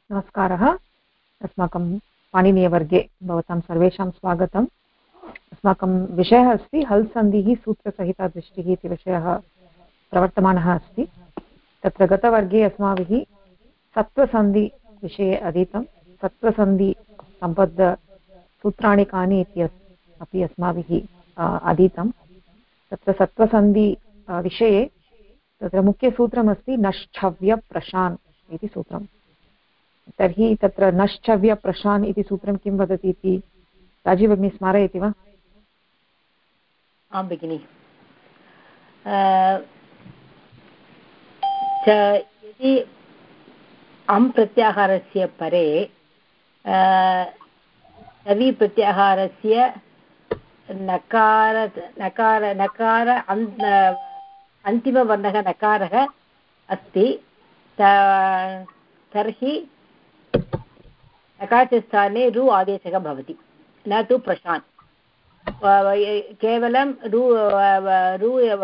नमस्कारः। अस्माकं पाणिनीयवर्गे भवतां सर्वेषां स्वागतम्। अस्माकं विषयः अस्ति हल् सन्धिः सूत्रसहिता दृष्टिः इति विषयः प्रवर्तमानः अस्ति। तत्र गतवर्गे अस्माभिः सत्त्वसन्धिविषये अधीतं। सत्त्वसन्धिसम्बद्धसूत्राणि कानि इति अपि अस्माभिः अधीतं। तत्र सत्त्वसन्धि विषये तत्र मुख्यसूत्रमस्ति नश्छव्यप्रशान् इति सूत्रम्। तर्हि तत्र नश्चव्यप्रशान् इति सूत्रं किं वदति इति राजीव भगिनी स्मारयति वा? आं भगिनि। यदि अं प्रत्याहारस्य परे चवि प्रत्याहारस्य नकार नकार नकार अन्तिमवर्णः नकारः अस्ति तर्हि नकारस्य स्थाने रु आदेशः भवति, न तु प्रशान्। केवलं रु एव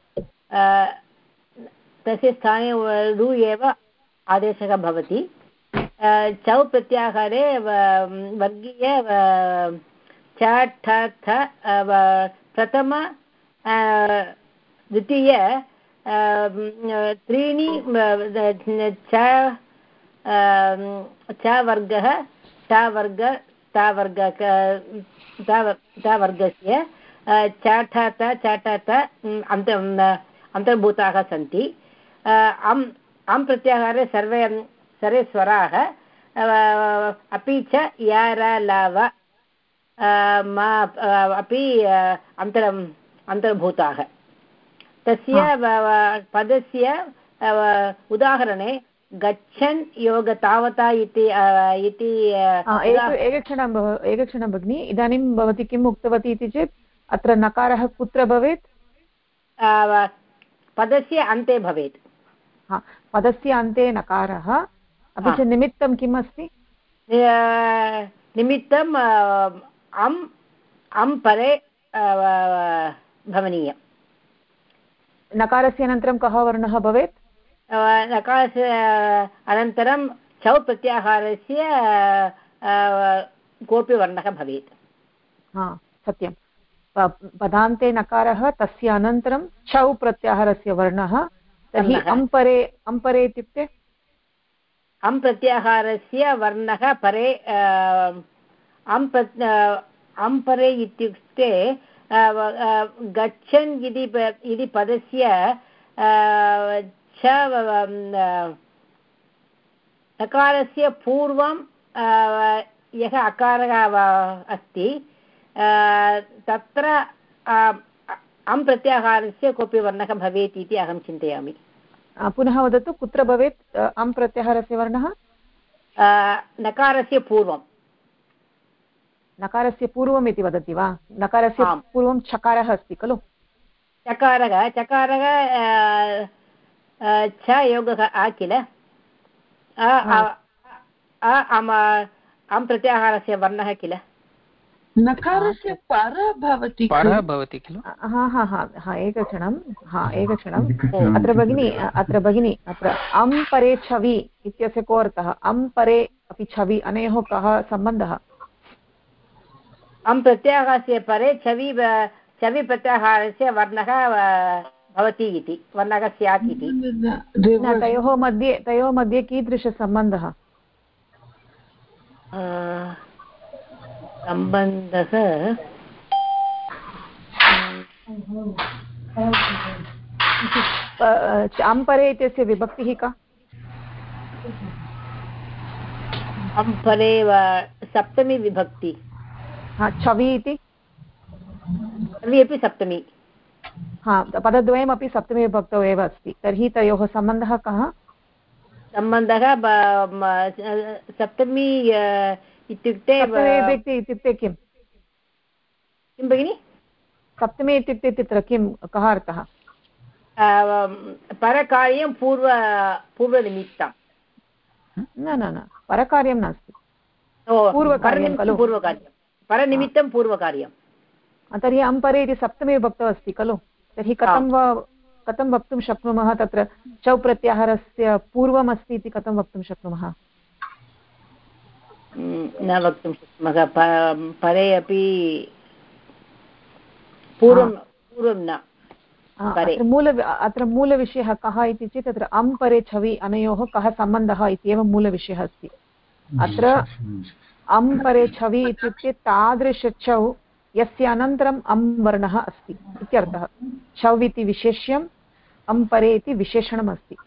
तस्य स्थाने रु एव आदेशः भवति। चौ प्रत्याहारे वर्गीय च ठ थ प्रथम द्वितीय त्रीणि च वर्गः वर्गस्य चाठत अन्तर्भूताः सन्ति। अं प्रत्याहारे सर्वे स्वराः अपि च य र ल व अपि अन्तर्भूताः। तस्य पदस्य उदाहरणे गच्छन् योग तावता इति एकक्षणं भगिनि। इदानीं भवती किम् उक्तवती इति चेत् अत्र नकारः कुत्र भवेत्? पदस्य अन्ते भवेत्। पदस्य अन्ते नकारः, अपि च निमित्तं किम् अस्ति? निमित्तम् अं परे भवनीयम्। नकारस्य अनन्तरं कः वर्णः भवेत्? नकारस्य अनन्तरं चौ प्रत्याहारस्य कोऽपि वर्णः भवेत्। सत्यं। पदान्ते नकारः, तस्य अनन्तरं छौ प्रत्याहारस्य वर्णः। तर्हि अम्परे इत्युक्ते अं प्रत्याहारस्य वर्णः परे अम्परे इत्युक्ते गच्छन् इति पदस्य च नकारस्य पूर्वं यः अकारः अस्ति तत्र अं प्रत्याहारस्य कोऽपि वर्णः भवेत् इति अहं चिन्तयामि। पुनः वदतु, कुत्र भवेत् अं प्रत्याहारस्य वर्णः? नकारस्य पूर्वं। नकारस्य पूर्वम् इति वदति वा? नकारस्य पूर्वं चकारः अस्ति खलु? चकारः च योगः आ किल? अं प्रत्याहारस्य वर्णः किल? नकारस्य परः भवति खलु? एकक्षणम्। अत्र भगिनी अत्र अं परे छवि इत्यस्य को अर्थः? अं परे अपि छवि, अनयोः कः सम्बन्धः? अं प्रत्याहारस्य परे छवि प्रत्याहारस्य वर्णः भवति इति, वर्णः स्यात् इति। तयोः मध्ये कीदृशसम्बन्धः? सम्बन्धः अम्परे इत्यस्य विभक्तिः का? अम्परे सप्तमी विभक्ति। छवि इति छवि अपि सप्तमी। पदद्वयमपि सप्तमी विभक्तौ एव अस्ति। तर्हि तयोः सम्बन्धः कः? सम्बन्धः सप्तमी इत्युक्ते किं भगिनि? सप्तमी इत्युक्ते तत्र किं, कः अर्थः? परकार्यं पूर्वनिमित्तं। न, परकार्यं नास्ति, पूर्वकार्यं खलु? परनिमित्तं पूर्वकार्यं। तर्हि अम्परे इति सप्तमी विभक्तौ अस्ति खलु? तर्हि कथं वक्तुं शक्नुमः तत्र चौ प्रत्याहारस्य पूर्वमस्ति इति कथं वक्तुं शक्नुमः? न वक्तुं शक्नुमः परे अपि पूर्वं न अत्र मूलविषयः कः इति चेत् तत्र अं परे छवि अनयोः कः सम्बन्धः इत्येव मूलविषयः अस्ति अत्र अं परे छवि इत्युक्ते तादृशचौ यस्य अनन्तरम् अं वर्णः अस्ति इत्यर्थः छौ इति विशेष्यम् अं परे इति विशेषणमस्ति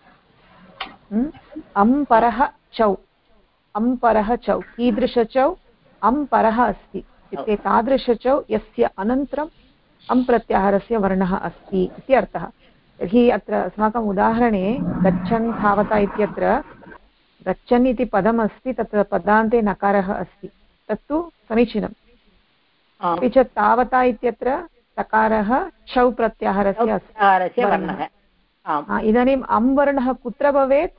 अं परः चौ अं परः चौ कीदृशचौ अं परः अस्ति इत्युक्ते तादृशचौ यस्य अनन्तरम् अं प्रत्याहारस्य वर्णः अस्ति इति अर्थः तर्हि अत्र अस्माकम् उदाहरणे गच्छन् धावता इत्यत्र गच्छन् इति पदमस्ति तत्र पदान्ते नकारः अस्ति तत्तु समीचीनम् अपि च तावता इत्यत्र तकारः छौ प्रत्याहारस्य अस्ति इदानीम् अं वर्णः कुत्र भवेत्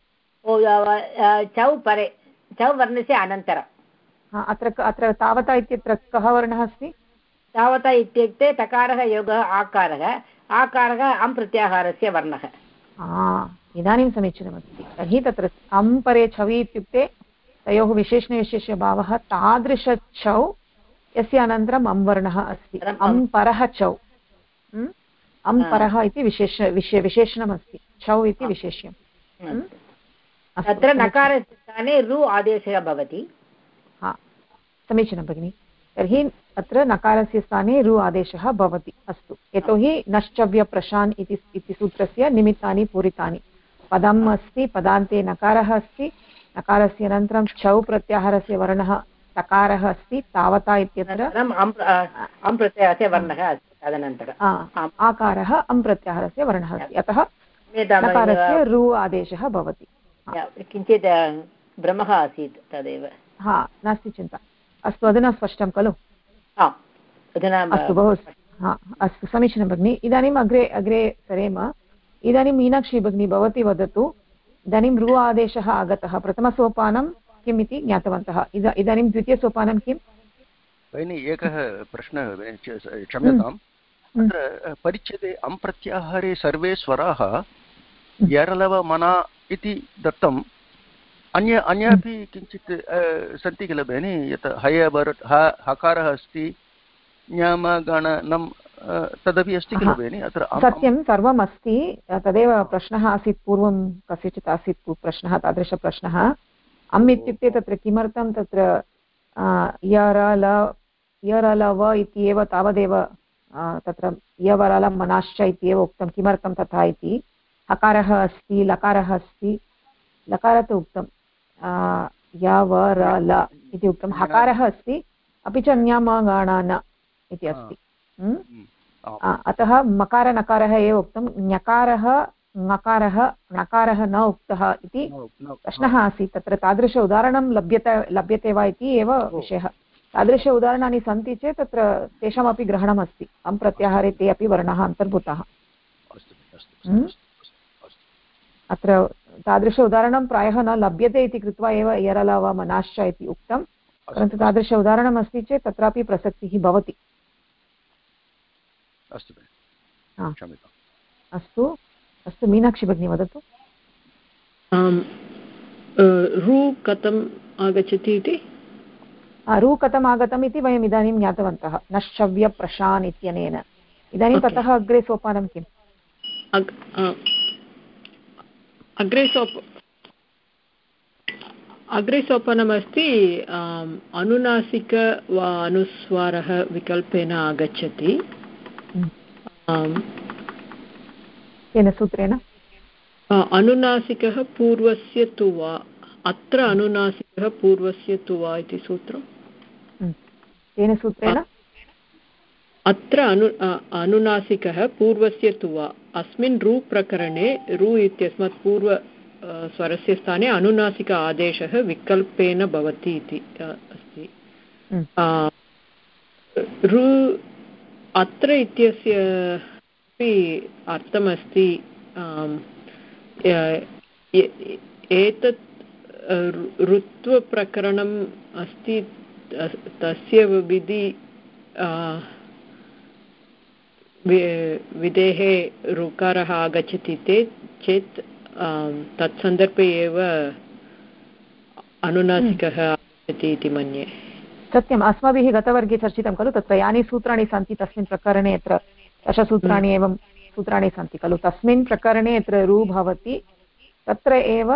चौ परे चौ वर्णस्य अनन्तरम् अत्र तावता इत्यत्र कः वर्णः अस्ति तावता इत्युक्ते तकारः योगः आकारः अं प्रत्याहारस्य वर्णः इदानीं समीचीनमस्ति तर्हि तत्र अं परे छवि इत्युक्ते तयोः विशेषणविशेषभावः तादृशछौ यस्य अनन्तरम् अं वर्णः अस्ति अं परः चौ अं परः इति विशेषणमस्ति छौ इति विशेष्यम् तत्र नकारस्य स्थाने रु आदेशः भवति समीचीनं भगिनि तर्हि अत्र नकारस्य स्थाने रु आदेशः भवति अस्तु यतोहि नश्चव्यप्रशान् इति सूत्रस्य निमित्तानि पूरितानि पदम् अस्ति पदान्ते नकारः अस्ति नकारस्य अनन्तरं छौ प्रत्याहारस्य वर्णः तकारः अस्ति तावता इत्यत्र अं प्रत्याहारस्य वर्णः अस्ति तदनन्तरम् आकारः अं प्रत्याहारस्य वर्णः अस्ति अतः नकारस्य रु आदेशः भवति किञ्चित् भ्रमः आसीत् तदेव नास्ति चिन्ता अस्तु अधुना स्पष्टं खलु अस्तु बहु अस्तु समीचीनं भगिनि इदानीम् अग्रे सरेम इदानीं मीनाक्षी भगिनी भवती वदतु इदानीं रु आदेशः आगतः प्रथमसोपानं किम् इति ज्ञातवन्तः इदानीं द्वितीयसोपानं किम् भगिनि एकः प्रश्नः क्षम्यताम् अत्र परिच्छेदे अं प्रत्याहारे सर्वे स्वराः यरलव मना इति दत्तम् अन्यापि किञ्चित् सन्ति किल भगिनि यत् हय भरत् हकारः अस्ति ञम गण नम् तदपि अस्ति किल भगिनि अत्र सत्यं सर्वम् अस्ति तदेव प्रश्नः आसीत् पूर्वं कस्यचित् आसीत् प्रश्नः तादृशप्रश्नः अम् इत्युक्ते तत्र किमर्थं तत्र यरलव इत्येव तावदेव तत्र यवरल मनाश्च इत्येव उक्तं किमर्थं तथा इति हकारः अस्ति लकारः अस्ति लकार तु उक्तं यवरल इति उक्तं हकारः अस्ति अपि च ञमगणन इति अस्ति अतः मकार नकारः एव उक्तं ञकारः ङकारः णकारः न उक्तः इति प्रश्नः आसीत् तत्र तादृश उदाहरणं लभ्यते वा इति एव विषयः तादृश उदाहरणानि सन्ति चेत् तत्र तेषामपि ग्रहणमस्ति अं प्रत्याहारे ते अपि वर्णाः अन्तर्भूताः अत्र तादृश उदाहरणं प्रायः न लभ्यते इति कृत्वा एव यरलव मनाश्च इति उक्तं परन्तु तादृश उदाहरणम् अस्ति चेत् तत्रापि प्रसक्तिः भवति अस्तु अस्तु मीनाक्षी भगिनी वदतु रु कथम् आगच्छति इति रु कथम् आगतम् इति वयम् इदानीं ज्ञातवन्तः नश्चव्यप्रशान् इत्यनेन इदानीं ततः अग्रे सोपानं किम् अग्रे सोपानमस्ति अनुनासिक वा अनुस्वारः विकल्पेन आगच्छति केन सूत्रेण अनुनासिकः पूर्वस्य तु वा अत्र अनुनासिकः पूर्वस्य तु वा इति सूत्रं केन सूत्रेण अत्र अनुनासिकः पूर्वस्य तु वा अस्मिन् रु प्रकरणे रु इत्यस्मात् पूर्व स्वरस्य स्थाने अनुनासिक आदेशः विकल्पेन भवति इति अस्ति रु अत्र इत्यस्य अपि अर्थमस्ति एतत् ऋत्वप्रकरणम् अस्ति तस्य विधि विधेः ऋकारः आगच्छति चेत् तत्सन्दर्भे एव अनुनासिकः इति मन्ये। सत्यम्, अस्माभिः गतवर्गे चर्चितं खलु, तत्र यानि सूत्राणि सन्ति तस्मिन् प्रकरणे यत्र दशसूत्राणि एवं सूत्राणि सन्ति खलु, तस्मिन् प्रकरणे यत्र रु भवति तत्र एव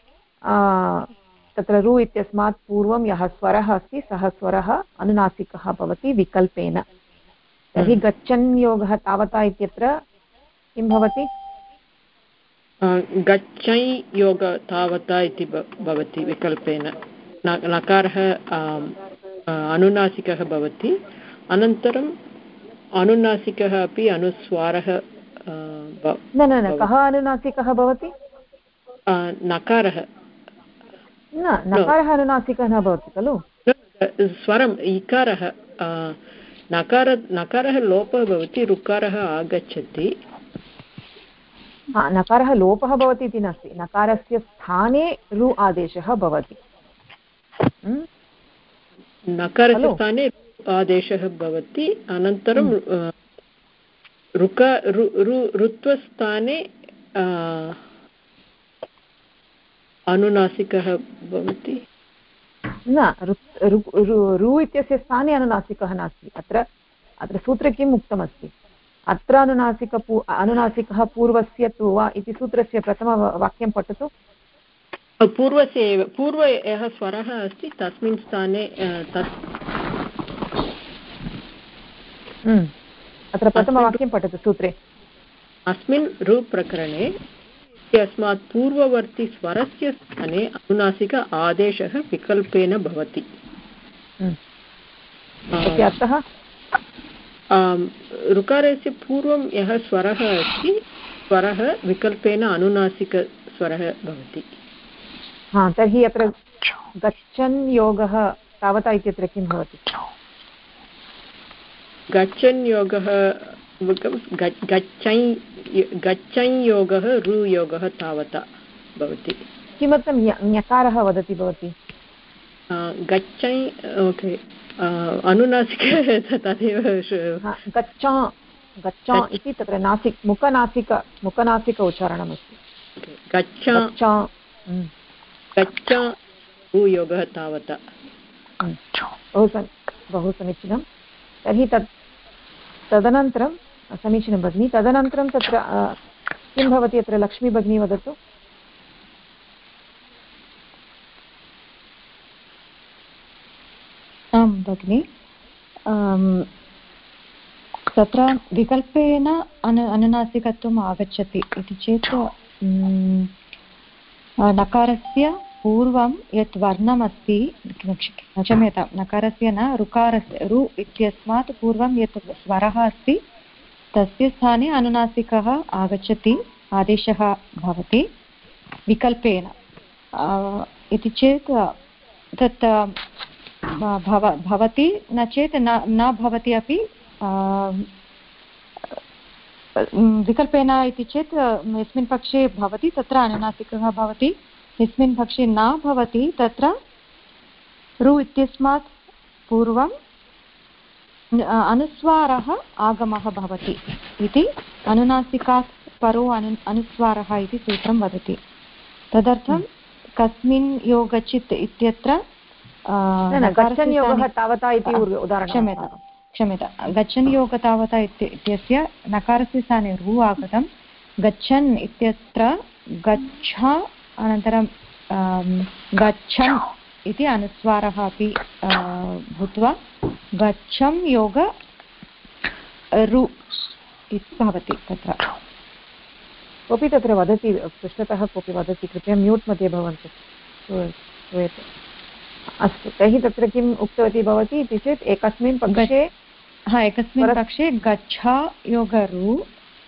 तत्र रु इत्यस्मात् पूर्वं यः स्वरः अस्ति सः स्वरः अनुनासिकः भवति विकल्पेन। तर्हि गच्छन् योगः तावता इत्यत्र किं भवति? गच्छै योग तावता इति भवति विकल्पेन। नकारः अनुनासिकः भवति, अनन्तरम् अनुनासिकः अपि अनुस्वारः न कः अनुनासिकः भवति? नकारः नकारः अनुनासिकः न भवति खलु। स्वरम् इकारः नकारः लोपः भवति, ऋकारः आगच्छति। नकारः लोपः भवति इति नास्ति, नकारस्य स्थाने रु आदेशः भवति। नकारस्य स्थाने आदेशः भवति, अनन्तरं ऋत्वस्थाने अनुनासिकः भवति। न, रु इत्यस्य स्थाने अनुनासिकः नास्ति। अत्र सूत्रे किम् उक्तमस्ति? अत्र अनुनासिकः पूर्वस्य तु वा इति सूत्रस्य प्रथमवाक्यं पठतु। पूर्वस्य एव, पूर्व यः स्वरः अस्ति तस्मिन् स्थाने अत्र प्रथमवाक्यं पठतु सूत्रे। अस्मिन् ऋ प्रकरणे इत्यस्मात् पूर्ववर्ति स्वरस्य स्थाने अनुनासिक आदेशः विकल्पेन भवति। अर्थः? ऋकारस्य पूर्वं यः स्वरः अस्ति स्वरः विकल्पेन अनुनासिकस्वरः भवति। तर्हि अत्र गच्छन् योगः तावता इत्यत्र किं भवति? गच्छन् योगः गच्छन् योगः रु योगः तावता भवति। किमर्थं ञकारः वदति भवती? गच्छन्, ओके, अनुनासिक तदेव गच्छा इति तत्र मुखनासिक उच्चारणमस्ति। गच्छा योगः तावता। बहु समीचीनं। तर्हि तदनन्तरं समीचीनं भगिनि। तदनन्तरं तत्र किं भवति अत्र? लक्ष्मी भगिनी वदतु। आं भगिनि, तत्र विकल्पेन अनुनासिकत्वम् आगच्छति इति चेत् नकारस्य पूर्वं यत् वर्णमस्ति, क्षम्यतां, नकारस्य न, ऋकारस्य, रु इत्यस्मात् पूर्वं यत् स्वरः अस्ति तस्य स्थाने अनुनासिकः आगच्छति, आदेशः भवति विकल्पेन इति चेत् तत् भवति, न चेत् न भवति अपि। विकल्पेन इति चेत् यस्मिन् पक्षे भवति तत्र अनुनासिकः भवति, यस्मिन् पक्षे न भवति तत्र रु इत्यस्मात् पूर्वं अनुस्वारः आगमः भवति इति, अनुनासिकात् परो अनुस्वारः इति सूत्रं वदति। तदर्थं कस्मिन् योगचित् इत्यत्र गच्छन् योगः तावता इति उदाहरणं। क्षम्यता, गच्छन् योग तावता इत्यस्य नकारस्य स्थाने रु आगतं, गच्छन् इत्यत्र गच्छ अनन्तरं गच्छन् इति अनुस्वारः अपि भूत्वा गच्छं योग रु इति भवति। तत्र कोऽपि तत्र वदति, पृष्ठतः कोऽपि वदति, कृपया म्यूट् मध्ये भवन्तु, श्रूयते। अस्तु, तर्हि तत्र किम् उक्तवती भवती इति चेत् एकस्मिन् पक्षे गच्छ योग रु,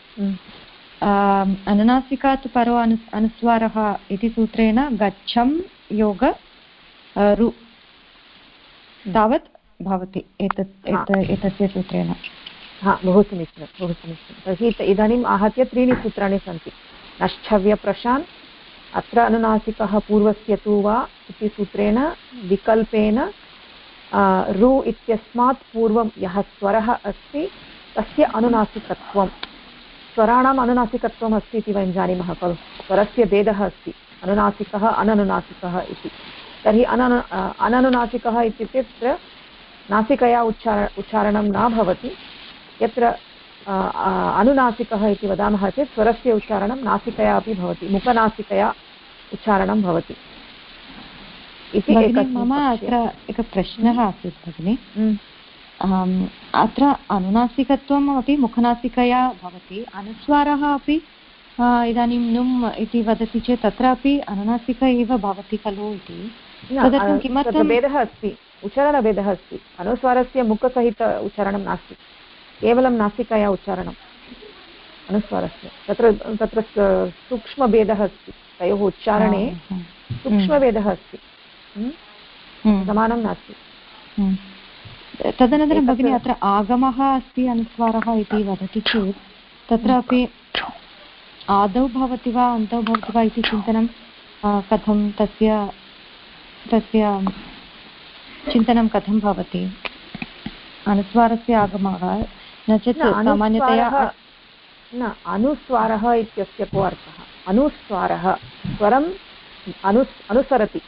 अनुनासिकात् परो अनुस्वारः इति सूत्रेण गच्छं योग रु तावत् भवति एतस्य सूत्रेण। बहु समीचीनं, बहु समीचीनं। तर्हि इदानीम् आहत्य त्रीणि सूत्राणि सन्ति। नश्छव्यप्रशान्, अत्र अनुनासिकः पूर्वस्य तु वा इति सूत्रेण विकल्पेन रु इत्यस्मात् पूर्वं यः स्वरः अस्ति तस्य अनुनासिकत्वं, स्वराणाम् अनुनासिकत्वम् अस्ति इति वयं जानीमः खलु। स्वरस्य भेदः अस्ति, अनुनासिकः अननुनासिकः इति। तर्हि अननुनासिकः इत्युक्ते तत्र नासिकया उच्चारणं न भवति। यत्र अनुनासिकः इति वदामः चेत् स्वरस्य उच्चारणं नासिकया अपि भवति, मुखनासिकया उच्चारणं भवति इति मम अत्र एकः प्रश्नः आसीत् भगिनि। अत्र अनुनासिकत्वम् अपि मुखनासिकया भवति, अनुस्वारः अपि इदानीं नुम् इति वदति चेत् तत्रापि अनुनासिक एव भवति खलु इति, तदर्थं किमर्थं भेदः अस्ति, उच्चारणभेदः अस्ति। अनुस्वारस्य मुखसहित उच्चारणं नास्ति, केवलं नासिकया उच्चारणम् अनुस्वारस्य। तत्र सूक्ष्मभेदः अस्ति, तयोः उच्चारणे सूक्ष्मभेदः अस्ति, समानं नास्ति। तदनन्तरं भगिनी अत्र आगमः अस्ति अनुस्वारः इति वदति चेत् तत्रापि आदौ भवति वा अन्तौ भवति वा इति चिन्तनं कथं तस्य चिन्तनं कथं भवति? अनुस्वारस्य आगमः न चेत् सामान्यतया न, अनुस्वारः इत्यस्य को अर्थः? अनुस्वारः स्वरम् अनुसरति।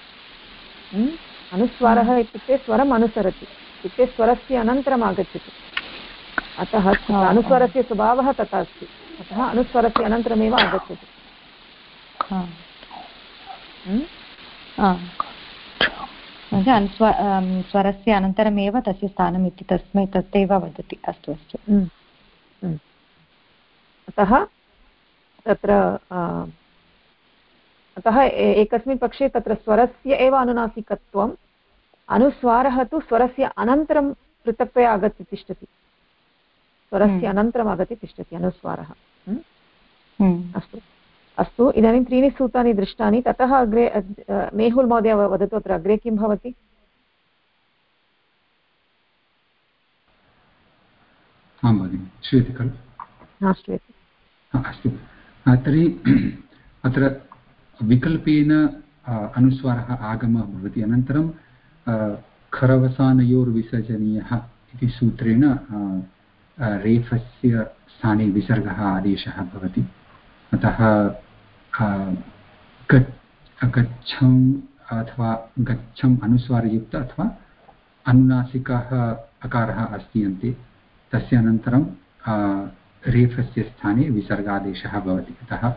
अनुस्वारः इत्युक्ते स्वरम् अनुसरति, इत्युक्ते स्वरस्य अनन्तरम् आगच्छति। अतः अनुस्वारस्य स्वभावः तथा अस्ति, अतः अनुस्वारस्य अनन्तरमेव आगच्छति। स्वरस्य अनन्तरमेव तस्य स्थानम् इति तस्मै तदेव वदति। अस्तु अस्तु। अतः एकस्मिन् पक्षे तत्र स्वरस्य एव अनुनासिकत्वम्, अनुस्वारः तु स्वरस्य अनन्तरं पृथक्तया आगत्य तिष्ठति, स्वरस्य अनन्तरम् आगत्य तिष्ठति अनुस्वारः। अस्तु अस्तु, इदानीं त्रीणि सूत्राणि दृष्टानि, ततः अग्रे मेहुल् महोदय वदतु, अत्र अग्रे किं भवति? आं भगिनि, श्रूयते खलु? हा, श्रूयते। अस्तु, तर्हि अत्र विकल्पेन अनुस्वारः आगमः भवति, अनन्तरं खरवसानयोर्विसर्जनीयः इति सूत्रेण रेफस्य स्थाने विसर्गः आदेशः भवति। अतः गच्छम् अथवा गच्छम् अनुस्वारयुक्त अथवा अनुनासिकः अकारः अस्ति अन्ते, तस्य अनन्तरं रेफस्य स्थाने विसर्गादेशः भवति। अतः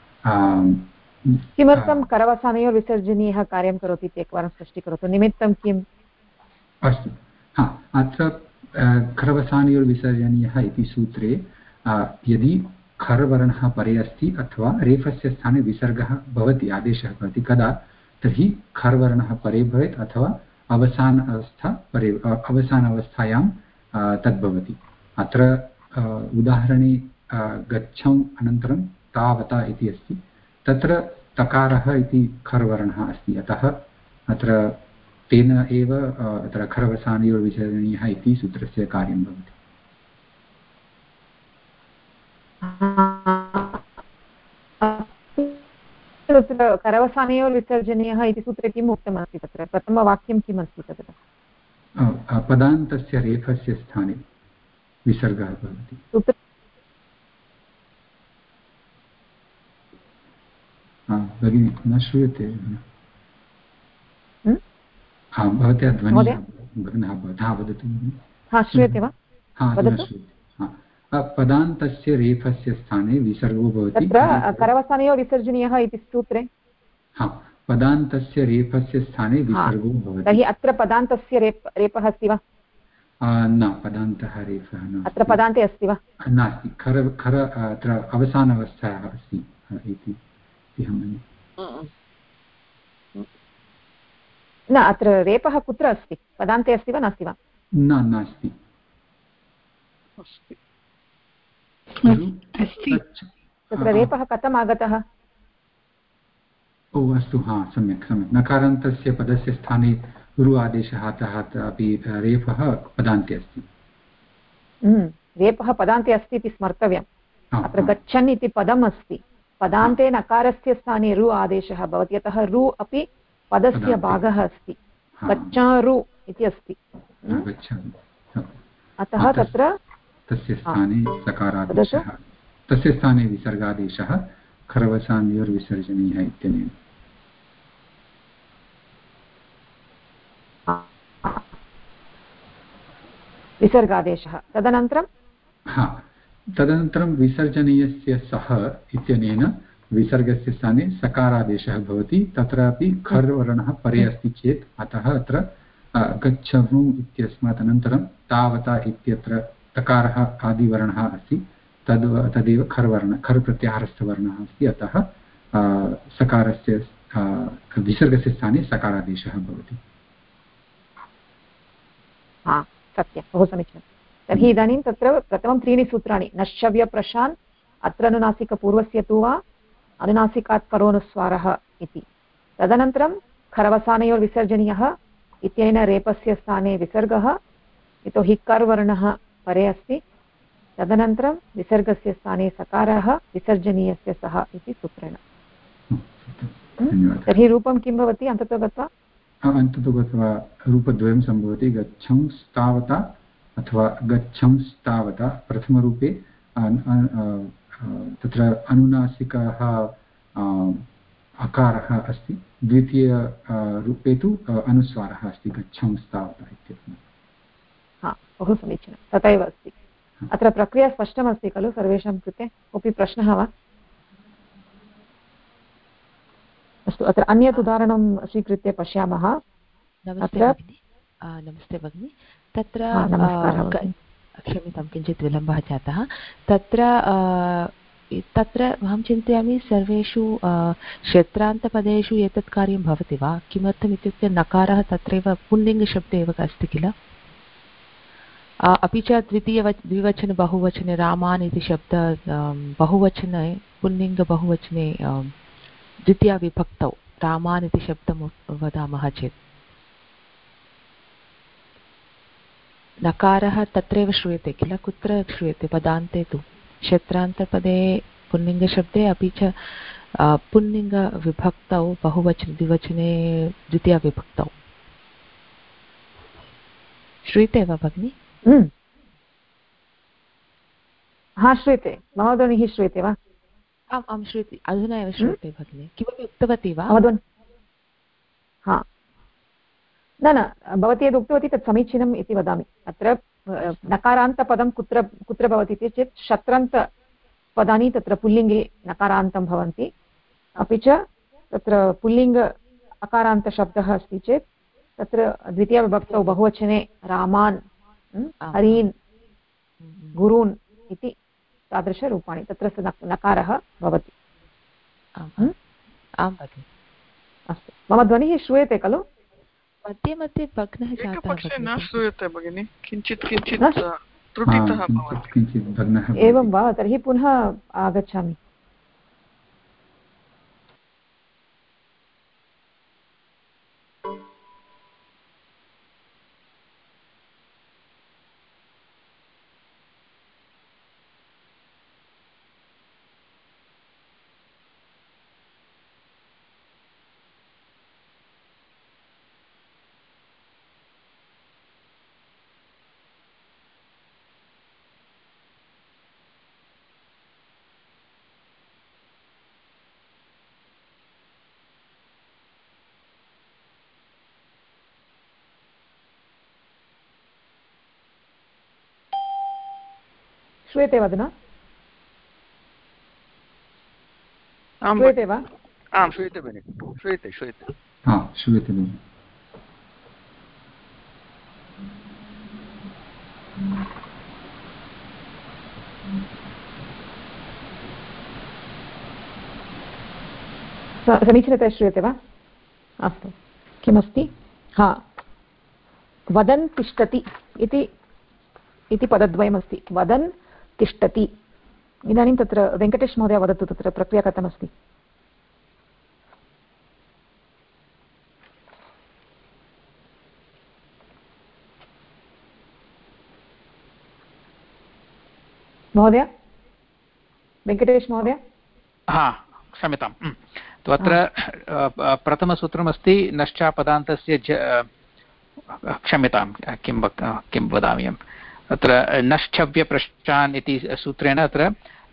किमर्थं करवसानयोर्विसर्जनीयः कार्यं करोति इति एकवारं स्पष्टीकरोतु, निमित्तं किम्? अस्तु, अत्र खरवसानयोर्विसर्जनीयः इति सूत्रे यदि खरवर्णः परे अस्ति अथवा रेफस्य स्थाने विसर्गः भवति, आदेशः भवति, कदा? तर्हि खरवर्णः परे भवेत् अथवा अवसानावस्थायां तद्भवति। अत्र उदाहरणे गच्छम् अनन्तरं तावता इति अस्ति, तत्र तकारः इति खरवर्णः अस्ति, अतः अत्र तेन एव अत्र खरवसानयोर्विसर्जनीयः इति सूत्रस्य कार्यं भवति। तत्र करवसानयोर्विसर्जनीयः इति सूत्रे किम् उक्तमस्ति? तत्र प्रथमवाक्यं किम् अस्ति? तत्र पदान्तस्य रेफस्य स्थाने विसर्गः भवति। भगिनि न श्रूयते? भवत्याः ध्वनिः भग्नः भवति। वदतु। श्रूयते वा? पदान्तस्य रेफस्य स्थाने विसर्गो भवति। तत्र करवसानयोर्विसर्जनीयः इति सूत्रे पदान्तस्य रेफस्य स्थाने विसर्गो भवति। तर्हि अत्र पदान्तस्य रेपः अस्ति वा? न, पदान्तः रेफः न। अत्र पदान्ते अस्ति वा? नास्ति, खर अत्र अवसानावस्थायाः अस्ति इति अहं मन्ये। न, अत्र रेपः कुत्र अस्ति? पदान्ते अस्ति वा नास्ति वा? न, नास्ति। तत्र रेपः कथम् आगतः? ओ अस्तु, सम्यक् सम्यक्। नकारान्तस्य पदस्य स्थाने रु आदेशः, अतः अपि रेफः पदान्ते अस्ति। रेपः पदान्ते अस्ति इति स्मर्तव्यम्। अत्र गच्छन् इति पदम् अस्ति, पदान्ते नकारस्य स्थाने रु आदेशः भवति, अतः रु अपि पदस्य भागः अस्ति, गच्छारु इति अस्ति। अतः तत्र तस्य स्थाने सकारादेशः, तस्य स्थाने विसर्गादेशः खरवसानयोर्विसर्जनीयः इत्यनेन। विसर्गादेशः तदनन्तरं विसर्जनीयस्य सः इत्यनेन विसर्गस्य स्थाने सकारादेशः भवति। तत्रापि खर् वर्णः परे अस्ति चेत् अतः अत्र गच्छमु इत्यस्मात् अनन्तरं तावता इत्यत्र तकारः आदिवर्णः अस्ति, तदेव खर् प्रत्याहारस्थवर्णः अस्ति। अतः सकारस्य विसर्गस्य स्थाने सकारादेशः भवति। सत्यं, बहु समीचीनं। तर्हि इदानीं तत्र प्रथमं त्रीणि सूत्राणि नश्चव्यप्रशान् अत्र अनुनासिकपूर्वस्य तु वा अनुनासिकात् करोनुस्वारः इति। तदनन्तरं खरवसानयोर्विसर्जनीयः इत्यनेन रेपस्य स्थाने विसर्गः, यतोहि कर् वर्णः परे अस्ति। तदनन्तरं विसर्गस्य स्थाने सकारः विसर्जनीयस्य सः इति सूत्रेण। तर्हि रूपं किं भवति अन्ततो गत्वा? अन्ततो गत्वा रूपद्वयं सम्भवति, गच्छंस्तावता अथवा गच्छंस्तावता। प्रथमरूपे तत्र अनुनासिकः अकारः अस्ति, द्वितीयरूपे तु अनुस्वारः अस्ति गच्छंस्तावता इत्यस्मात्। बहु समीचीनं, तथैव अस्ति। अत्र प्रक्रिया स्पष्टमस्ति खलु सर्वेषां कृते? कोऽपि प्रश्नः वा? अस्तु, अत्र अन्यत् उदाहरणं स्वीकृत्य पश्यामः। नमस्ते भगिनि, तत्र क्षम्यतां किञ्चित् विलम्बः जातः। तत्र अहं चिन्तयामि सर्वेषु क्षेत्रान्तपदेषु एतत् कार्यं भवति वा? किमर्थम् इत्युक्ते नकारः तत्रैव पुल्लिङ्गशब्दे एव अस्ति किल, अपि च द्विवचन बहुवचने रामान् इति शब्द बहुवचने पुल्लिङ्गबहुवचने द्वितीया विभक्तौ रामान् इति शब्दं वदामः चेत् नकारः तत्रैव श्रूयते किल, कुत्र श्रूयते? पदान्ते तु, क्षेत्रान्तपदे पुल्लिङ्गशब्दे अपि च पुल्लिङ्गविभक्तौ द्विवचने द्वितीया विभक्तौ श्रूयते वा भगिनि? श्रूयते, मम ध्वनिः श्रूयते वा? आम् श्रूयते, अधुना एव श्रूयते भगिनि। किमपि उक्तवती वा? न, भवती यद् उक्तवती तत् समीचीनम् इति वदामि। अत्र नकारान्तपदं कुत्र भवति चेत् शत्रन्तपदानि तत्र पुल्लिङ्गे नकारान्तं भवन्ति, अपि च तत्र पुल्लिङ्ग अकारान्तशब्दः अस्ति चेत् तत्र द्वितीयविभक्तौ बहुवचने रामान्, हरीन्, गुरून् इति तादृशरूपाणि तत्र नकारः भवति। अस्तु, मम ध्वनिः श्रूयते खलु? मध्ये मध्ये भग्नः जातः न श्रूयते भगिनि, किञ्चित् त्रुटितः भवति। एवं वा? तर्हि पुनः आगच्छामि। श्रूयते वा अधुना? श्रूयते वा? आं श्रूयते भगिनि, श्रूयते श्रूयते भगिनि। समीचीनतया श्रूयते वा? अस्तु, किमस्ति? वदन् तिष्ठति इति पदद्वयमस्ति। वदन् तिष्ठति। इदानीं तत्र वेङ्कटेश महोदय वदतु, तत्र प्रक्रिया कथमस्ति? महोदय, वेङ्कटेश महोदय। क्षम्यतां। अत्र प्रथमसूत्रमस्ति नश्चापदान्तस्य क्षम्यतां, किं वदामि अहम्, अत्र नश्चव्यप्रश्चान् इति सूत्रेण अत्र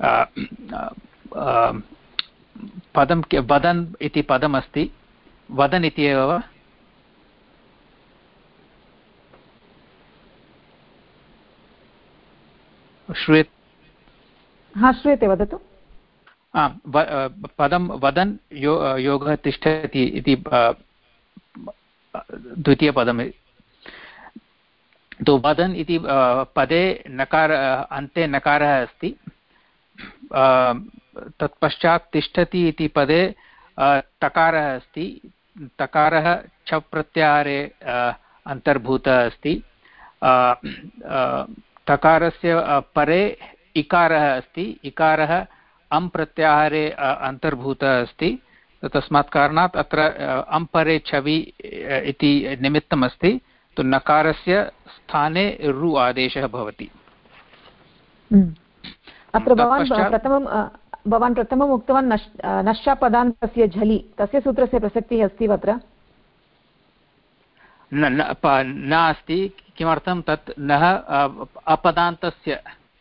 पदं वदन् इति पदमस्ति। वदन् इति एव वा? श्रूयते? हा, श्रूयते, वदतु। पदं वदन् योगः तिष्ठति इति द्वितीयपदम्। तो वदन् इति पदे नकार अन्ते नकारः अस्ति। तत्पश्चात् तिष्ठति इति पदे तकारः अस्ति। तकारः छप् प्रत्याहारे अन्तर्भूतः अस्ति। तकारस्य परे इकारः अस्ति। इकारः अम् प्रत्याहारे अन्तर्भूतः अस्ति। तस्मात् कारणात् अत्र अम् परे छवि इति निमित्तमस्ति। तो नकारस्य स्थाने रु आदेशः भवति। अत्र भवान् प्रथमम् उक्तवान् नश्चापदान्तस्य झलि, तस्य सूत्रस्य प्रसक्तिः अस्ति वा अत्र? न अस्ति। किमर्थं तत् नः अपदान्तस्य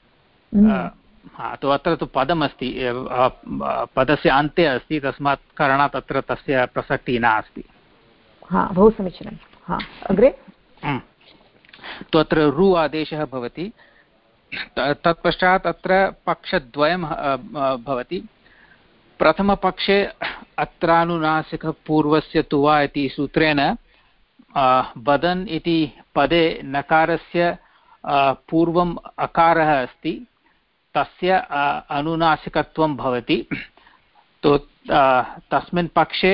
तो अत्र तु पदमस्ति, पदस्य अन्ते अस्ति, तस्मात् कारणात् अत्र तस्य प्रसक्तिः नास्ति। बहु समीचीनं। अग्रे तु अत्र रु आदेशः भवति। तत्पश्चात् अत्र पक्षद्वयं भवति। प्रथमपक्षे अत्रानुनासिकपूर्वस्य तु वा इति सूत्रेण वदन् इति पदे नकारस्य पूर्वम् अकारः अस्ति, तस्य अनुनासिकत्वं भवति। तो तस्मिन् पक्षे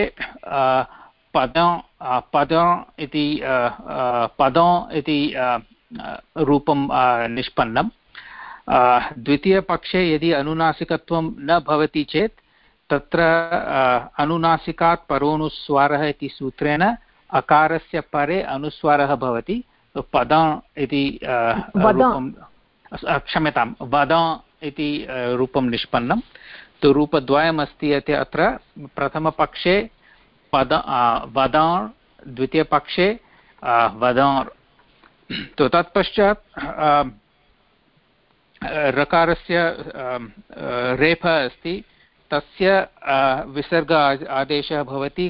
पदं इति रूपं निष्पन्नं। द्वितीयपक्षे यदि अनुनासिकत्वं न भवति चेत् तत्र अनुनासिकात् परोनुस्वारः इति सूत्रेण अकारस्य परे अनुस्वारः भवति। तो पदं इति क्षम्यतां, वदन् इति रूपं निष्पन्नं। तो रूपद्वयमस्ति यत् अत्र प्रथमपक्षे वदन्, द्वितीयपक्षे वदन्। तो तत्पश्चात् रकारस्य रेफः अस्ति, तस्य विसर्ग आदेशः भवति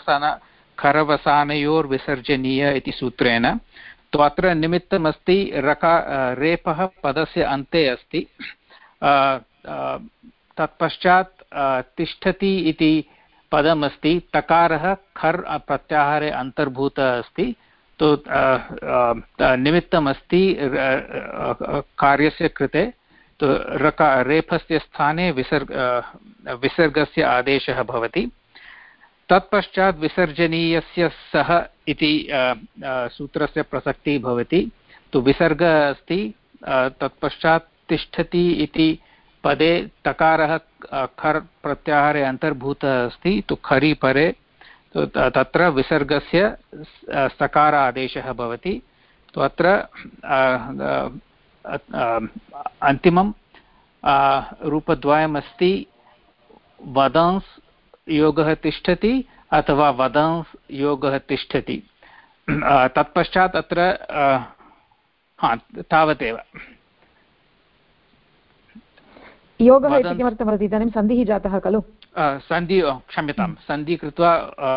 खरवसानयोर्विसर्जनीय इति सूत्रेण। तो अत्र निमित्तमस्ति रेफः पदस्य अन्ते अस्ति। तत्पश्चात् तिष्ठति इति पदमस्ति, तकारः खर् प्रत्याहारे अन्तर्भूतः अस्ति। तो निमित्तमस्ति कार्यस्य कृते। तो रेफस्य स्थाने विसर्गस्य आदेशः भवति। तत्पश्चात् विसर्जनीयस्य सः इति सूत्रस्य प्रसक्तिः भवति। तो विसर्गः अस्ति, तत्पश्चात् तिष्ठति इति पदे तकारः खर् प्रत्याहारे अन्तर्भूतः अस्ति। तो खरि परे तो तत्र विसर्गस्य सकार आदेशः भवति। तो अत्र अन्तिमं रूपद्वयमस्ति, वदंस् योगः तिष्ठति अथवा वदंस् योगः तिष्ठति। तत्पश्चात् अत्र तावदेव। योगः इति किमर्थं वदति? इदानीं सन्धिः जातः खलु? सन्धि, क्षम्यतां, सन्धि कृत्वा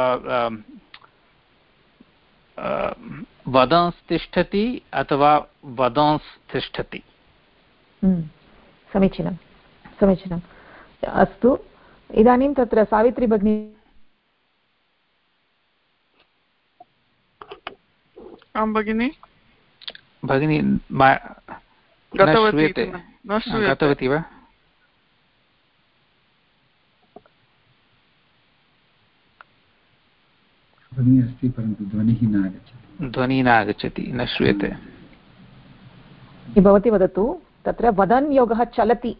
वदंस् तिष्ठति अथवा वदंस् तिष्ठति। समीचीनं, समीचीनम्। अस्तु, इदानीं तत्र सावित्री भगिनी। आं भगिनि। भगिनी गतवती वा? ध्वनिः अस्ति परन्तु ध्वनिः न आगच्छति। ध्वनिः न आगच्छति, न श्रूयते। भवती वदतु, तत्र वदन् योगः चलति।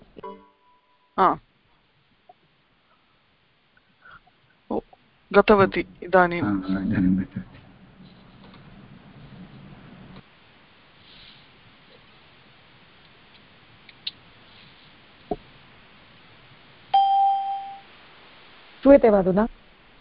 गतवती इदानीं। गतवती। श्रूयते वा अधुना?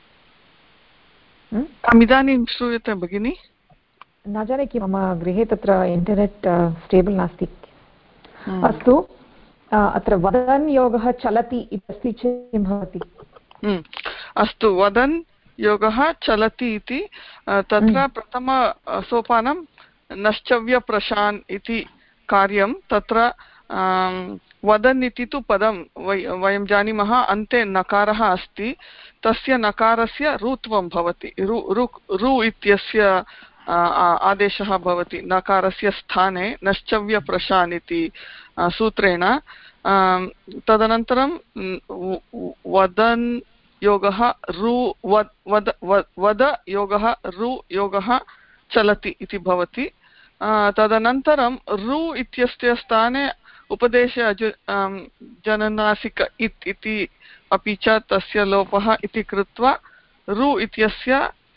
इदानीं श्रूयते भगिनि। न जाने किं, मम गृहे तत्र इण्टर्नेट् स्टेबल् नास्ति। अस्तु, अत्र वदन् योगः चलति इति अस्ति चेत् किं भवति? अस्तु, वदन् योगः चलति इति तत्र प्रथमसोपानं नश्चव्यप्रशान् इति कार्यं। तत्र वदन् इति तु पदं वयं जानीमः, अन्ते नकारः अस्ति, तस्य नकारस्य रुत्वं भवति, रु इत्यस्य आदेशः भवति नकारस्य स्थाने नश्चव्यप्रशान् इति सूत्रेण। तदनन्तरं वदन् योगः रु वद योगः रु योगः चलति इति भवति। तदनन्तरं रु इत्यस्य स्थाने उपदेश जननासिक इत् इति अपि च तस्य लोपः इति कृत्वा रु इत्यस्य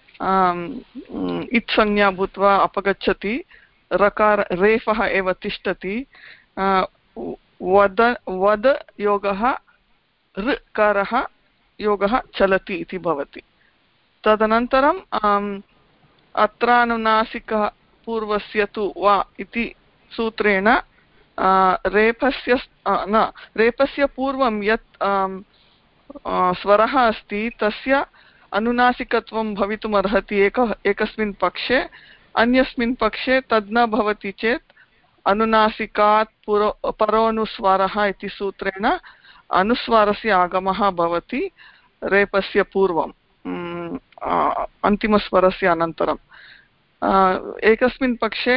इत् संज्ञा भूत्वा अपगच्छति, रकार रेफः एव तिष्ठति। वद योगः ऋकारः योगः चलति इति भवति। तदनन्तरं अत्रानुनासिकः पूर्वस्य तु वा इति सूत्रेण रेफस्य पूर्वं यत् स्वरः अस्ति तस्य अनुनासिकत्वं भवितुमर्हति एकस्मिन् पक्षे, अन्यस्मिन् पक्षे तद् न भवति चेत् अनुनासिकात् परोनुस्वारः इति सूत्रेण अनुस्वारस्य आगमः भवति रेपस्य पूर्वम् अन्तिमस्वरस्य अनन्तरम्। एकस्मिन् पक्षे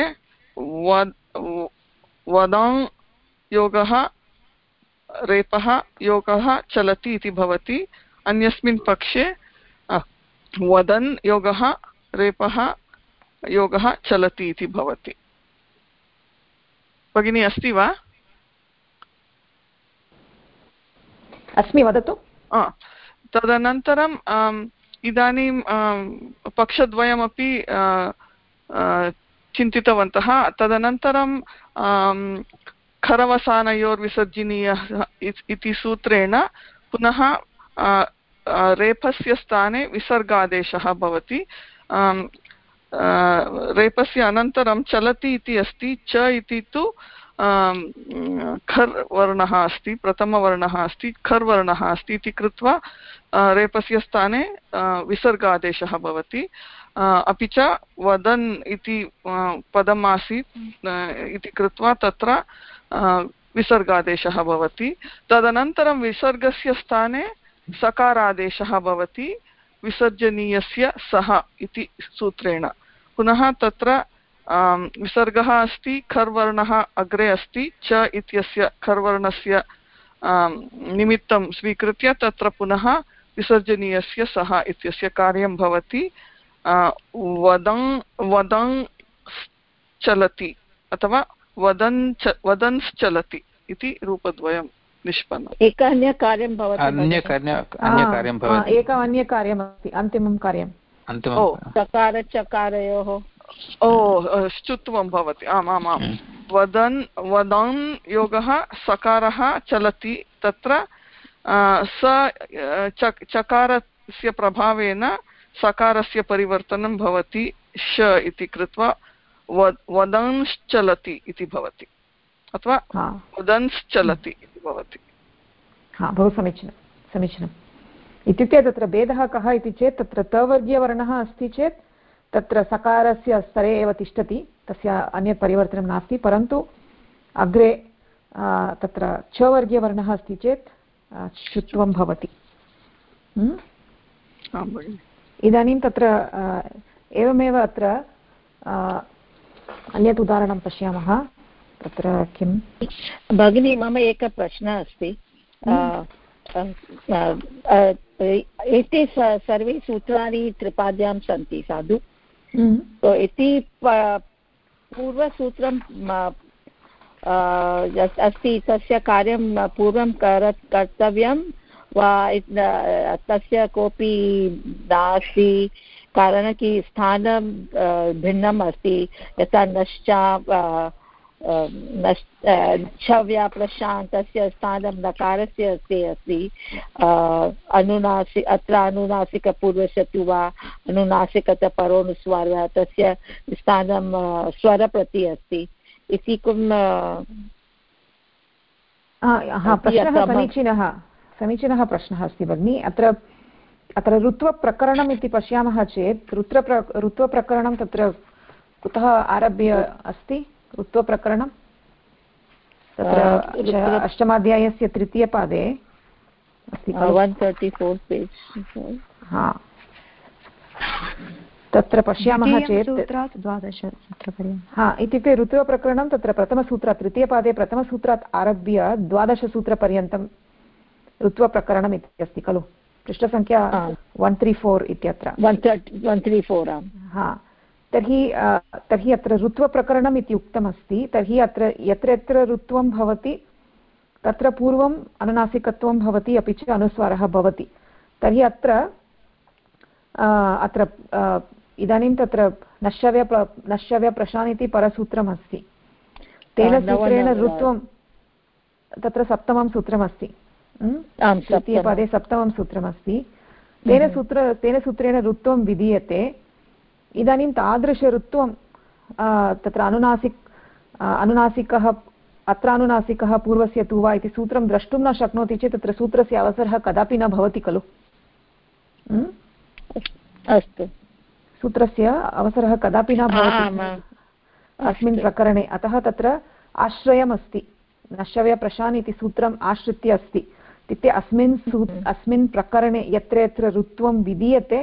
वदं योगः रेपः योगः चलति इति भवति, अन्यस्मिन् पक्षे वदन् योगः रेपः योगः चलति इति भवति। भगिनी अस्ति वा? अस्मि, वदतु। तदनन्तरं इदानीं पक्षद्वयमपि चिन्तितवन्तः। तदनन्तरं खरवसानयोर्विसर्जनीयः इति सूत्रेण पुनः रेफस्य स्थाने विसर्गादेशः भवति। रेपस्य अनन्तरं चलति इति अस्ति, च इति तु खर् वर्णः अस्ति, प्रथमवर्णः अस्ति, खर् वर्णः अस्ति इति कृत्वा रेपस्य स्थाने विसर्गादेशः भवति। अपि च वदन् इति पदम् आसीत् इति कृत्वा तत्र विसर्गादेशः भवति। तदनन्तरं विसर्गस्य स्थाने सकारादेशः भवति विसर्जनीयस्य सः इति सूत्रेण। पुनः तत्र विसर्गः अस्ति, खर्वर्णः अग्रे अस्ति, च इत्यस्य खर्वर्णस्य निमित्तं स्वीकृत्य तत्र पुनः विसर्जनीयस्य सः इत्यस्य कार्यं भवति। वदं चलति अथवा वदंश्चलति इति रूपद्वयं निष्पन्नम्। एकः अन्यकार्यं भवति, एकम् अन्यकार्यमस्ति, अन्तिमं कार्यं चकार चकारयोः श्चुत्वं भवति। आमामां वदन् योगः सकारः चलति, तत्र चकारस्य प्रभावेन सकारस्य परिवर्तनं भवति श इति कृत्वा वदंश्चलति इति भवति अथवा वदंश्चलति इति भवति। बहु समीचीनम्। इत्युक्ते तत्र भेदः कः इति चेत् तत्र तवर्गीयवर्णः अस्ति चेत् तत्र सकारस्य स्तरे एव तिष्ठति, तस्य अन्यत् परिवर्तनं नास्ति, परन्तु अग्रे तत्र चवर्गीयवर्णः अस्ति चेत् शुत्वं भवति। इदानीं तत्र एवमेव अत्र अन्यत् उदाहरणं पश्यामः। तत्र किं भगिनी, मम एकः प्रश्नः अस्ति। एते सर्वे सूत्राणि त्रिपाद्यां सन्ति साधु। इति पूर्वसूत्रं अस्ति, तस्य कार्यं पूर्वं कर्तव्यं वा तस्य कोऽपि नास्ति? कारणं कि स्थानं भिन्नम् अस्ति। यथा छव्याप्रशान्तस्य स्थानं नकारस्य अस्ति। अत्र अनुनासिकपूर्वशतु वा अनुनासिकतः परोनुस्वारः, तस्य स्थानं स्वरप्रति अस्ति इति समीचीनः प्रश्नः अस्ति भगिनि। अत्र ऋत्वप्रकरणम् इति पश्यामः चेत् ऋत्वप्रकरणं तत्र कुतः आरभ्य अस्ति? ऋत्वप्रकरणं तत्र अष्टमाध्यायस्य तृतीयपादे अस्ति 134 पेज्। हा तत्र पश्यामः चेत् 12 हा इत्युक्ते ऋत्वप्रकरणं तत्र प्रथमसूत्रात् तृतीयपादे प्रथमसूत्रात् आरभ्य 12 सूत्रपर्यन्तं ऋत्वप्रकरणम् इत्यस्ति खलु पृष्ठसङ्ख्या 134 इत्यत्र 134 हा तर्हि अत्र ऋत्वप्रकरणम् इति उक्तमस्ति तर्हि अत्र यत्र यत्र ऋत्वं भवति तत्र पूर्वम् अनुनासिकत्वं भवति अपि च अनुस्वारः भवति तर्हि अत्र इदानीं तत्र नश्यव्यप्रशान् इति परसूत्रमस्ति तेन सूत्रेण ऋत्वं तत्र सप्तमं सूत्रमस्ति तृतीयपदे सप्तमं सूत्रमस्ति तेन सूत्रेण ऋत्वं विधीयते इदानीं तादृशऋत्वं तत्र अनुनासिकः अत्र अनुनासिकः पूर्वस्य तु वा इति सूत्रं द्रष्टुं न शक्नोति चेत् तत्र सूत्रस्य अवसरः कदापि न भवति खलु अस्तु सूत्रस्य अवसरः कदापि न भवति अस्मिन् प्रकरणे अतः तत्र आश्रयमस्ति नश्यव्यप्रशान् इति सूत्रम् आश्रित्य अस्ति इत्युक्ते अस्मिन् प्रकरणे यत्र यत्र ऋत्वं विधीयते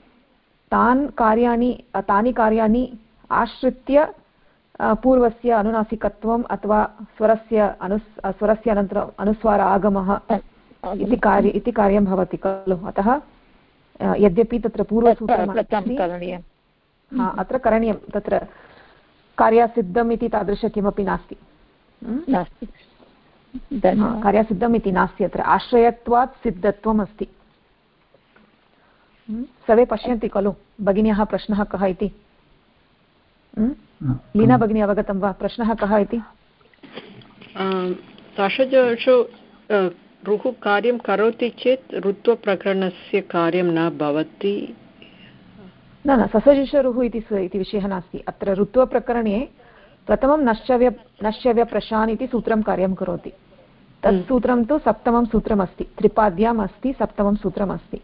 तानि कार्याणि आश्रित्य पूर्वस्य अनुनासिकत्वम् अथवा स्वरस्य अनन्तरम् अनुस्वार आगमः इति कार्यं भवति खलु अतः यद्यपि तत्र पूर्वसूत्रम् अत्र करणीयं तत्र कार्यासिद्धम् इति तादृश किमपि नास्ति कार्यासिद्धम् इति नास्ति अत्र आश्रयत्वात् सिद्धत्वम् अस्ति सर्वे पश्यन्ति खलु भगिन्याः प्रश्नः कः इति लीना भगिनी अवगतं वा प्रश्नः कः इति तादृशेषु रुः कार्यं करोति चेत् ऋत्वप्रकरणस्य कार्यं न भवति न ससजुषरुः इति विषयः नास्ति अत्र ऋत्वप्रकरणे प्रथमं नश्यव्यप्रशान् इति सूत्रं कार्यं करोति तत् सूत्रं तु सप्तमं सूत्रमस्ति त्रिपाद्याम् अस्ति सप्तमं सूत्रमस्ति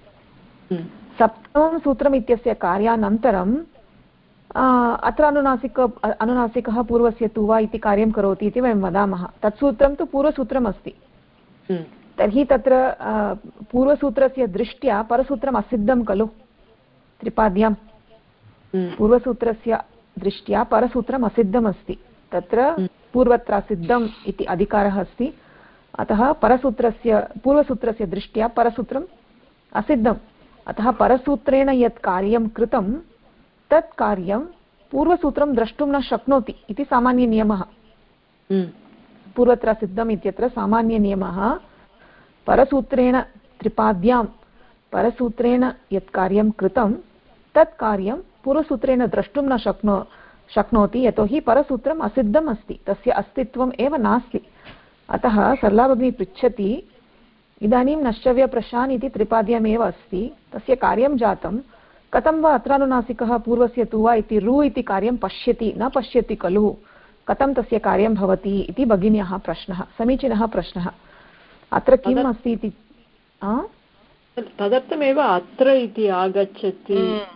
सप्तमं सूत्रम् इत्यस्य कार्यानन्तरं अत्र अनुनासिकः पूर्वस्य तु वा इति कार्यं करोति इति वयं वदामः तत् सूत्रं तु पूर्वसूत्रमस्ति तर्हि तत्र पूर्वसूत्रस्य दृष्ट्या परसूत्रम् असिद्धं खलु त्रिपाद्यां पूर्वसूत्रस्य दृष्ट्या परसूत्रम् असिद्धमस्ति तत्र पूर्वत्र सिद्धम् इति अधिकारः अस्ति अतः पूर्वसूत्रस्य दृष्ट्या परसूत्रम् असिद्धम् अतः परसूत्रेण यत् कार्यं कृतं तत् कार्यं पूर्वसूत्रं द्रष्टुं न शक्नोति इति सामान्यनियमः पूर्वत्र सिद्धम् इत्यत्र सामान्यनियमः परसूत्रेण त्रिपाद्यां परसूत्रेण यत् कार्यं कृतं तत् कार्यं पूर्वसूत्रेण द्रष्टुं न शक्नोति यतोहि परसूत्रम् असिद्धम् अस्ति तस्य अस्तित्वम् एव नास्ति अतः सरला भगिनी पृच्छति इदानीं नश्यव्यप्रशान् इति त्रिपाद्यमेव अस्ति तस्य कार्यं जातं कथं वा अत्रानुनासिकः पूर्वस्य तु वा इति रु इति कार्यं पश्यति न पश्यति खलु कथं तस्य कार्यं भवति इति भगिन्याः प्रश्नः समीचीनः प्रश्नः अत्र किम् अस्ति इति तदर्थमेव अत्र इति आगच्छति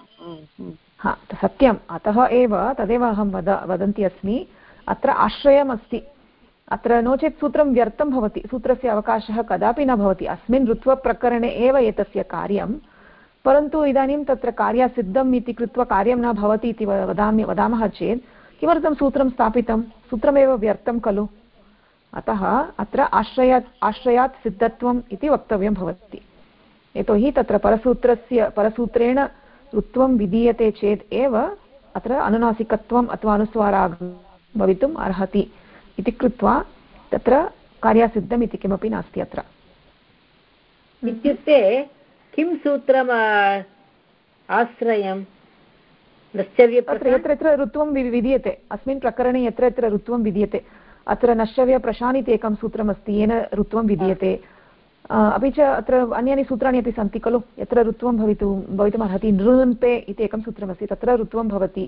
हा सत्यम् अतः एव तदेव अहं वदन्ती अस्मि अत्र आश्रयमस्ति अत्र नो चेत् सूत्रं व्यर्थं भवति सूत्रस्य अवकाशः कदापि न भवति अस्मिन् ऋत्वप्रकरणे एव एतस्य कार्यं परन्तु इदानीं तत्र कार्यासिद्धम् इति कृत्वा कार्यं न भवति इति वदामः चेत् किमर्थं सूत्रं स्थापितं सूत्रमेव व्यर्थं खलु अतः अत्र आश्रयात् सिद्धत्वम् इति वक्तव्यं भवति यतोहि तत्र परसूत्रेण ऋत्वं विधीयते चेत् एव अत्र अनुनासिकत्वम् अथवा अनुस्वारः भवितुम् अर्हति इति कृत्वा तत्र कार्यासिद्धम् इति किमपि नास्ति अत्र इत्युक्ते किं सूत्रम् आश्रयं नश्यव्यप्रशान् यत्र यत्र ऋत्वं विधीयते अस्मिन् प्रकरणे यत्र यत्र ऋत्वं विधीयते अत्र नश्यव्यप्रशान् इति एकं सूत्रमस्ति येन ऋत्वं विधीयते अपि च अत्र अन्यानि सूत्राणि अपि सन्ति खलु यत्र ऋत्वं भवितुमर्हति नृन्ते इति एकं सूत्रमस्ति तत्र ऋत्वं भवति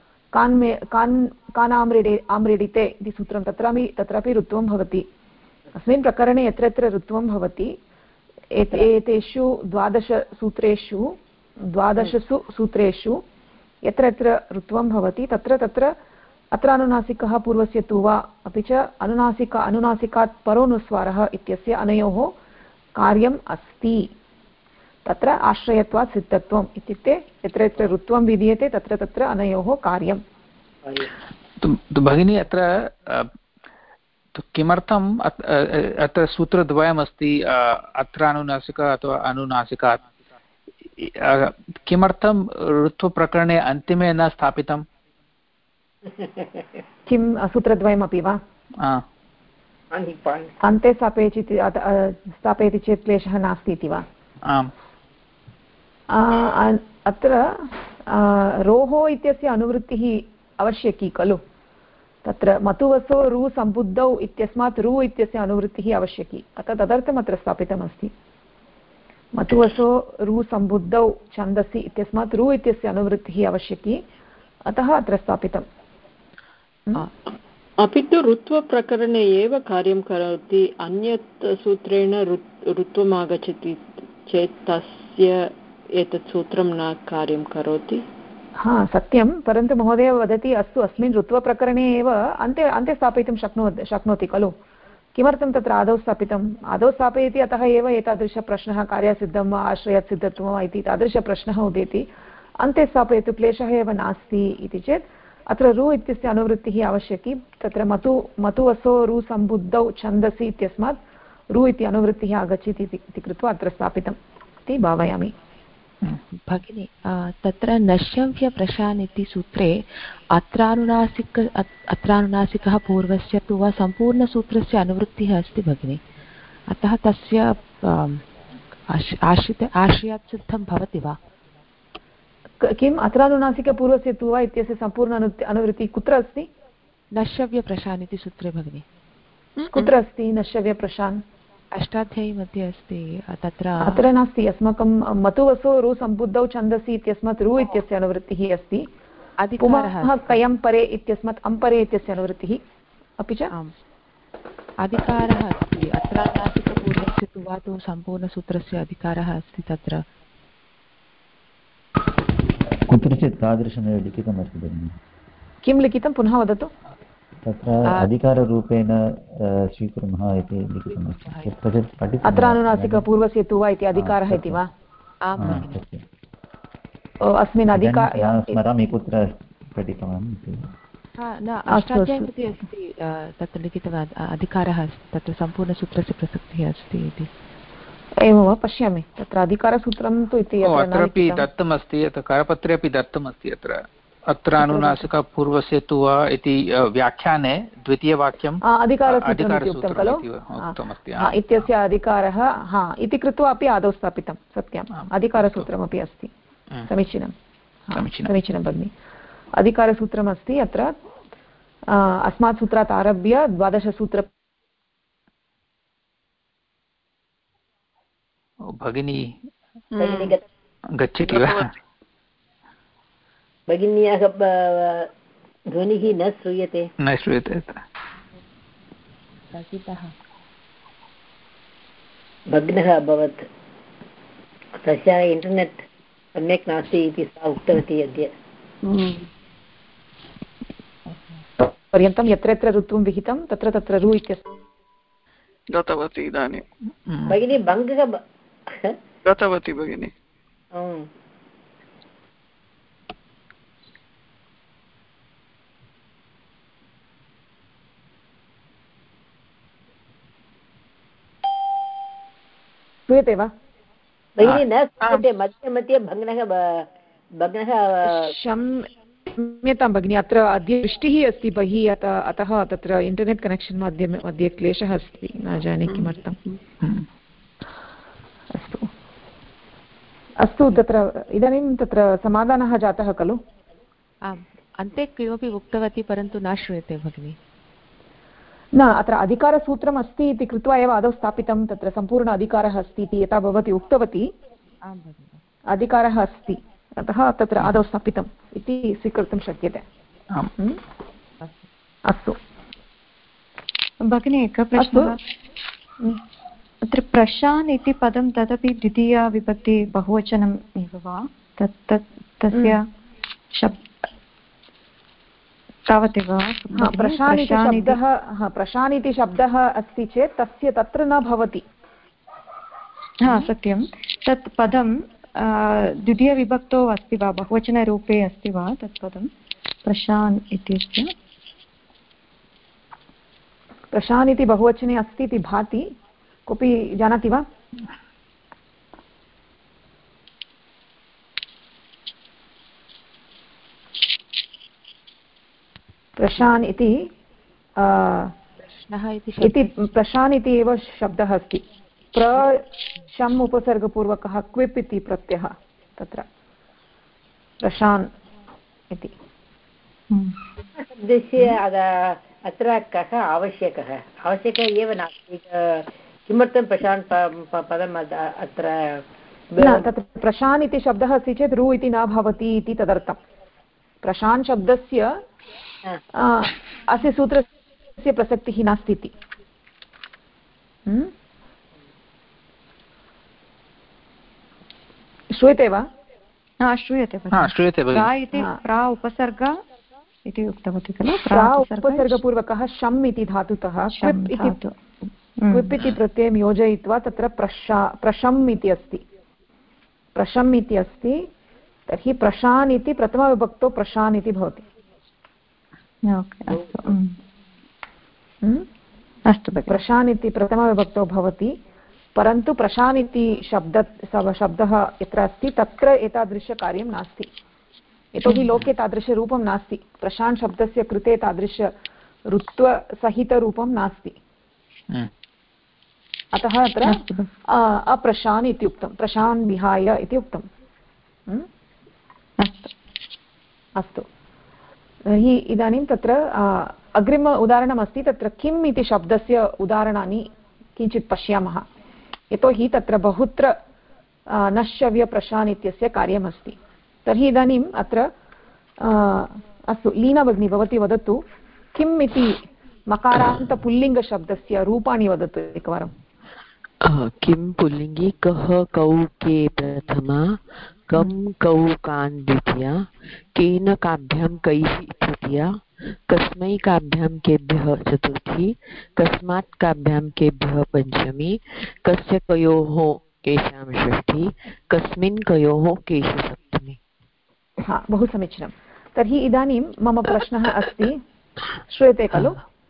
आम्रेडिते इति सूत्रं तत्रापि ऋत्वं भवति अस्मिन् प्रकरणे यत्र यत्र ऋत्वं भवति एतेषु 12 सूत्रेषु यत्र यत्र ऋत्वं भवति तत्र अत्र अनुनासिकः पूर्वस्य तु वा अपि च अनुनासिकात् परोनुस्वारः इत्यस्य अनयोः कार्यम् अस्ति। तत्र आश्रयत्वात् सिद्धत्वम् इत्युक्ते यत्र यत्र ऋत्वं विधीयते तत्र तत्र अनयोः कार्यम्। भगिनी अत्र किमर्थम् अत्र सूत्रद्वयमस्ति अत्र अनुनासिकः अथवा अनुनासिकात् किमर्थं ऋत्वप्रकरणे अन्तिमे न स्थापितम्? किं सूत्रद्वयमपि वा? अन्ते स्थापयति चेत् क्लेशः नास्ति इति वा? आम्। अत्र रोः इत्यस्य अनुवृत्तिः आवश्यकी खलु। तत्र मतुवसो रु सम्बुद्धौ इत्यस्मात् रु इत्यस्य अनुवृत्तिः आवश्यकी, अतः तदर्थम् अत्र स्थापितमस्ति। मतुवसो रु सम्बुद्धौ छन्दसि इत्यस्मात् रु इत्यस्य अनुवृत्तिः आवश्यकी, अतः अत्र स्थापितम्। अपि तु ऋत्वप्रकरणे एव कार्यं करोति, अन्यत् सूत्रेण ऋत्वम् आगच्छति चेत् तस्य एतत् सूत्रं न कार्यं करोति। हा सत्यं, परन्तु महोदय वदति अस्तु अस्मिन् ऋत्वप्रकरणे एव अन्ते स्थापयितुं शक्नोति खलु। किमर्थं तत्र आदौ स्थापितम्? आदौ स्थापयति अतः एव एतादृशप्रश्नः कार्यसिद्धं वा आश्रयसिद्धत्वं वा इति तादृशप्रश्नः उदेति। अन्ते स्थापयतु क्लेशः एव नास्ति इति चेत् अत्र रु इत्यस्य अनुवृत्तिः आवश्यकी। तत्र मतुवसो रु सम्बुद्धौ छन्दसि इत्यस्मात् रु इति अनुवृत्तिः आगच्छति इति कृत्वा अत्र स्थापितम् इति भावयामि। भगिनी तत्र नश्यव्यप्रशान् इति सूत्रे अत्रानुनासिकः पूर्वस्य तु वा सम्पूर्णसूत्रस्य अनुवृत्तिः अस्ति भगिनी, अतः तस्य आश्रयात् सिद्धं भवति वा? किम् अत्रानुनासिकपूर्वस्य तु वा इत्यस्य सम्पूर्ण अनुवृत्तिः कुत्र अस्ति? नश्यव्यप्रशान् इति सूत्रे भगिनी। कुत्र अस्ति नश्यव्यप्रशान्? अष्टाध्यायी मध्ये अस्ति। तत्र अत्र नास्ति। अस्माकं मतुवसो रु सम्बुद्धौ छन्दसि इत्यस्मात् रु इत्यस्य अनुवृत्तिः अस्ति। पुनः कयं परे इत्यस्मात् अम्परे इत्यस्य अनुवृत्तिः अपि च अधिकारः अस्ति। अत्रानुनासिकपूर्वस्य तु वा तु सम्पूर्णसूत्रस्य अधिकारः अस्ति। तत्र कुत्रचित् तादृशमेव लिखितमस्ति भगिनि। किं लिखितं पुनः वदतु? तत्र अधिकाररूपेण स्वीकुर्मः इति लिखितमस्ति। अत्र अनुनासिकपूर्वस्य तु वा इति अधिकारः इति वा? अस्मिन् स्मरामि कुत्र पठितवान् इति। अष्टाध्यायीमध्ये अस्ति तत्र लिखितवान् अधिकारः अस्ति, तत्र सम्पूर्णसूत्रस्य प्रसक्तिः अस्ति इति। एवं वा? पश्यामि तत्र अधिकारसूत्रं तु इति अत्रापि दत्तमस्ति, करपत्रे अपि दत्तमस्ति। अत्र अनुनासिकः पूर्वस्य तु वा इति व्याख्याने द्वितीयवाक्यम् अधिकारसूत्रमस्ति इत्यस्य अधिकारः इति कृत्वा अपि आदौ स्थापितं। सत्यम्, अधिकारसूत्रमपि अस्ति। समीचीनं भगिनि। अधिकारसूत्रमस्ति अत्र। अस्मात् सूत्रात् आरभ्य 12 सूत्र भगिनी गच्छति वा? भगिन्याः ध्वनिः न श्रूयते। भग्नः अभवत्, तस्याः इण्टर्नेट् सम्यक् नास्ति इति सा उक्तवती अद्य। पर्यन्तं यत्र यत्र ऋत्वं विहितं तत्र तत्र रु इत्यस्य गतवती इदानीं भगिनी। भङ्गः गतवती भगिनी। श्रूयते वा भगिनी? न श्रूयते, मध्ये मध्ये भग्नः। क्षम्यतां भगिनि, अत्र अद्य वृष्टिः अस्ति बहिः, अतः तत्र इण्टर्नेट् कनेक्षन् मध्ये क्लेशः अस्ति, न जाने किमर्थम्। अस्तु तत्र इदानीं तत्र समाधानः जातः खलु? आम्, अन्ते किमपि उक्तवती परन्तु न श्रूयते भगिनि। न, अत्र अधिकारसूत्रम् अस्ति इति कृत्वा एव आदौ स्थापितं। तत्र सम्पूर्ण अधिकारः अस्ति इति यथा भवती उक्तवती, अधिकारः अस्ति, अतः तत्र आदौ स्थापितम् इति स्वीकर्तुं शक्यते। अस्तु भगिनी, एकः प्रश्नः। अत्र प्रशान् इति पदं तदपि द्वितीया विभक्ति बहुवचनम् एव वा? तस्य तावदेव। प्रशान् इति शब्दः अस्ति चेत् तस्य तत्र न भवति। हा सत्यं, तत् पदं द्वितीयविभक्तौ अस्ति वा बहुवचनरूपे अस्ति वा तत् पदं प्रशान् इत्यस्य? प्रशान् इति बहुवचने अस्ति इति भाति, कोऽपि जानाति वा? प्रशान् इति प्रशान् इति एव शब्दः अस्ति। प्रशम् उपसर्गपूर्वकः क्विप् इति प्रत्ययः तत्र प्रशान् इति। शब्दस्य अत्र कः आवश्यकः? आवश्यकः एव नास्ति। किमर्थं प्रशान् पदम् अत्र तत्र प्रशान् इति शब्दः अस्ति चेत् रु इति न भवति इति तदर्थं। प्रशान् शब्दस्य अस्य सूत्रस्य प्रसक्तिः नास्ति इति। श्रूयते वा? श्रूयते। प्रा इति प्रा उपसर्ग इति उक्तवती खलु? प्रा उपसर्गपूर्वकः शम् इति धातुतः क्विप् इति प्रत्ययं योजयित्वा तत्र प्रशम् इति अस्ति। प्रशम् इति अस्ति, तर्हि प्रशान् इति प्रथमविभक्तौ प्रशान् इति भवति। अस्तु, प्रशान् इति प्रथमविभक्तौ भवति, परन्तु प्रशान् इति शब्दः यत्र अस्ति तत्र एतादृशकार्यं नास्ति। यतोहि लोके तादृशरूपं नास्ति। प्रशान् शब्दस्य कृते तादृशऋत्वसहितरूपं नास्ति। अतः अत्र अप्रशान् इति उक्तं, प्रशान् विहाय इति उक्तम्। अस्तु, तर्हि इदानीं तत्र अग्रिम उदाहरणमस्ति। तत्र किम् इति शब्दस्य उदाहरणानि किञ्चित् पश्यामः, यतोहि तत्र बहुत्र नश्यव्यप्रशान् इत्यस्य कार्यमस्ति। तर्हि इदानीम् अत्र अस्तु, लीना भगिनी भवती वदतु, किम् इति मकारान्तपुल्लिङ्गशब्दस्य रूपाणि वदतु एकवारं। किं पुल्लिङ्गी? कः कौ के प्रथमा, कं कौ कान् द्वितीया, केन काभ्यां कैः तृतीया, कस्मै काभ्यां केभ्यः चतुर्थी, कस्मात् काभ्यां केभ्यः पञ्चमी, कस्य कयोः केषां षष्ठी, कस्मिन् कयोः केषु सप्तमी। हा, बहु समीचीनं। तर्हि इदानीं मम प्रश्नः अस्ति, श्रूयते खलु?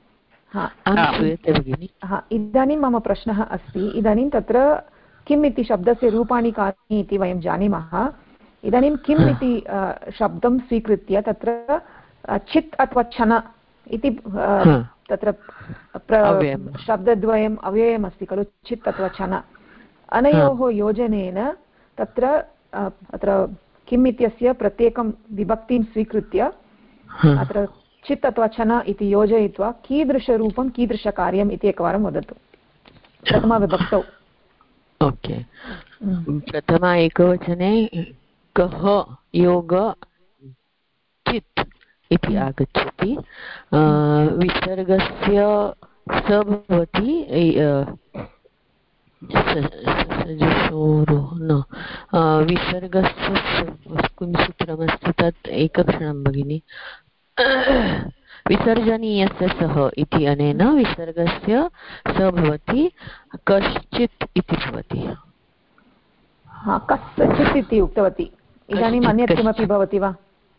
इदानीं मम प्रश्नः अस्ति, इदानीं तत्र किम् इति शब्दस्य रूपाणि कानि इति वयं जानीमः। इदानीं किम् इति शब्दं स्वीकृत्य तत्र चित् अथवा छन इति तत्र शब्दद्वयम् अव्ययमस्ति खलु, चित् अथवा छन। अनयोः योजनेन तत्र अत्र किम् इत्यस्य प्रत्येकं विभक्तिं स्वीकृत्य अत्र चित् अथवा छन इति योजयित्वा कीदृशरूपं कीदृशकार्यम् इति एकवारं वदतु प्रथमविभक्तौ। ओके, प्रथम एकवचने कः योग चित् इति आगच्छति। विसर्गस्य स भवति विसर्गस्य किं सूत्रमस्ति तत् एकक्षणं भगिनि। विसर्जनीयस्य सः इति अनेन विसर्गस्य स भवति कश्चित् इति भवति। कस्यचित् इति उक्तवती। इदानीम् अन्यत् किमपि भवति वा?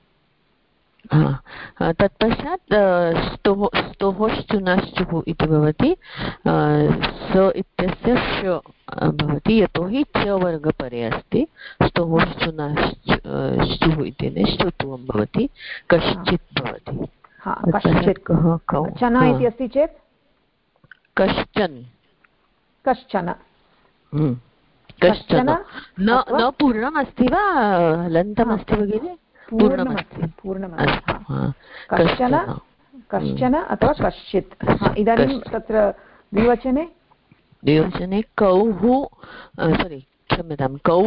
तत्पश्चात् स्तोश्चुनश्चुः इति भवति। स इत्यस्य श भवति, यतोहि च वर्गपरे अस्ति। स्तोश्चुनश्चुः इत्यनेन ष्टुत्वं भवति, कश्चित् भवति। चन इति अस्ति चेत् कश्चन। कश्चन न पूर्णमस्ति वा लन्तमस्ति भगिनि? कश्चन अथवा कश्चित्। इदानीं तत्र द्विवचने कौः क्षम्यतां कौ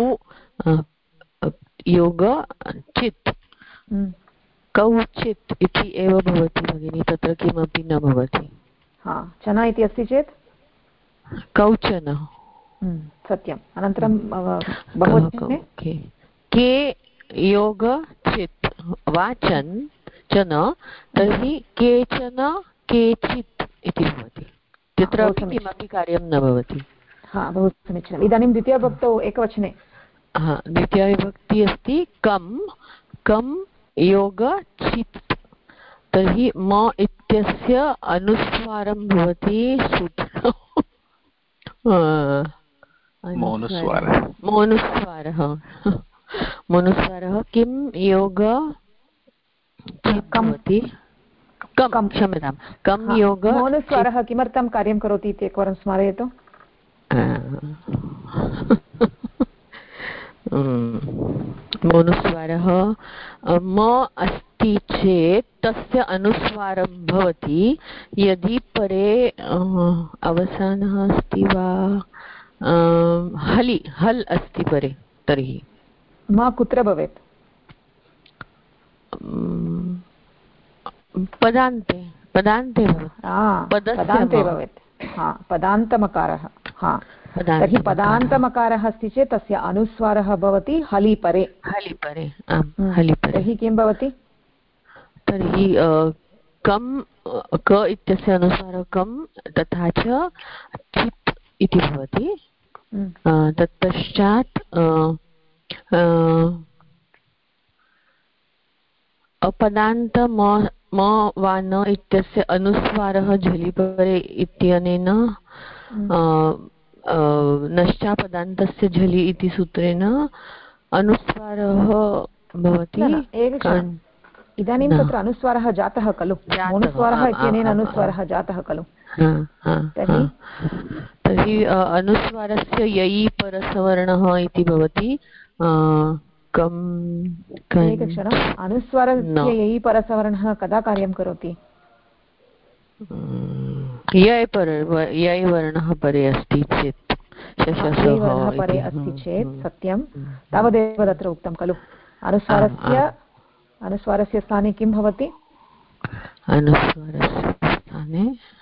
योग चित्, कौचित् इति एव भवति भगिनि, तत्र किमपि न भवति। चन इति अस्ति चेत् कौचन। सत्यम्। अनन्तरं बहुवचने के योग चित् वाचन् च काञ्चन तर्हि केचन केचित् इति भवति तत्रापि किमपि कार्यं न भवति बहु समीचीनम् इदानीं द्वितीयविभक्तौ एकवचने द्वितीयविभक्ति अस्ति कं योग चित् तर्हि म इत्यस्य अनुस्वारं भवति मोनुस्वारः किं योग भवति क्षम्यतां कं योग मोनुस्वारः किमर्थं कार्यं करोति इति एकवारं स्मारयतु मोनुस्वारः म अस्ति चेत् तस्य अनुस्वारं भवति यदि परे अवसानः अस्ति वा हल् अस्ति परे तर्हि म कुत्र भवेत् पदान्ते भवेत् पदान्तमकारः तर्हि पदान्तमकारः अस्ति चेत् तस्य अनुस्वारः भवति हलि परे तर्हि किं भवति तर्हि कं क इत्यस्य अनुस्वारः कं तथा च चित् इति भवति तत्पश्चात् अपदान्त म वा न इत्यस्य अनुस्वारः झलिपरे इत्यनेन नश्चापदान्तस्य झलि इति सूत्रेण अनुस्वारः भवति इदानीं तत्र अनुस्वारः जातः खलु अनुस्वारः इत्यनेन अनुस्वारः जातः खलु तर्हि अनुस्वारस्य ययि परसवर्णः इति भवति एकक्षणम् अनुस्वारस्य ययि परसवर्णः कदा कार्यं करोति ययि वर्णः परे अस्ति चेत् परे अस्ति चेत् सत्यं तावदेव तत्र उक्तं खलु अनुस्वारस्य स्थाने किं भवति अनुस्वारस्य स्थाने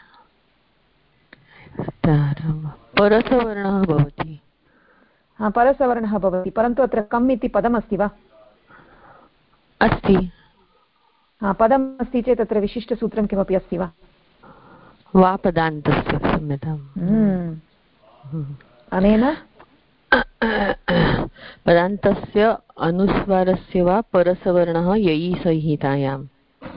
परसवर्णः भवति परसवर्णः भवति परन्तु अत्र कम् इति पदमस्ति वा अस्ति पदम् अस्ति चेत् तत्र विशिष्टसूत्रं किमपि अस्ति वा पदान्तस्य क्षम्यताम् अनेन पदान्तस्य अनुस्वारस्य वा परसवर्णः ययि संहितायाम्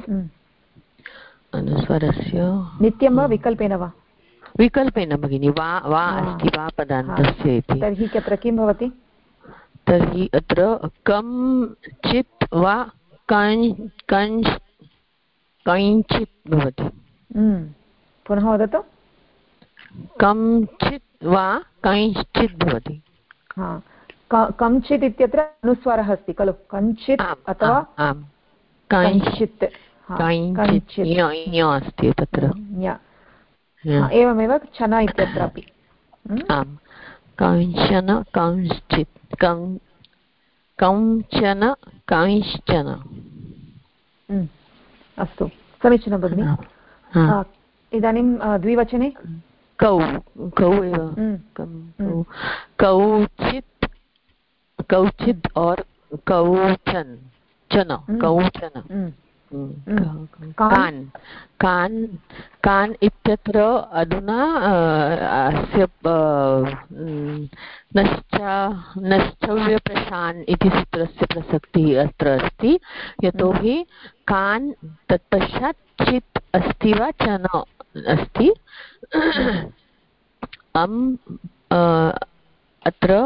अनुस्वारस्य नित्यं वा विकल्पेन वा विकल्पेन भगिनि वा अस्ति वा पदान्तस्य इति तर्हि अत्र किं भवति तर्हि अत्र कञ्चित् वा कञ्चित् भवति पुनः वदतु कञ्चित् वा कञ्चित् भवति कञ्चित् इत्यत्र अनुस्वारः अस्ति खलु कञ्चित् अथवा कञ्चित् अस्ति तत्र एवमेव छन इत्यत्रापि आम् काञ्चन कांश्चित् कञ्चन कांश्चन अस्तु समीचीनं भगिनि इदानीं द्विवचने कौ एव कौचित् और कौचन कौचन कान् इत्यत्र अधुना अस्य नश्चव्यप्रशान् इति सूत्रस्य प्रसक्तिः अत्र अस्ति यतोहि कान् तत्पश्चात् चित् अस्ति वा च न अस्ति अत्र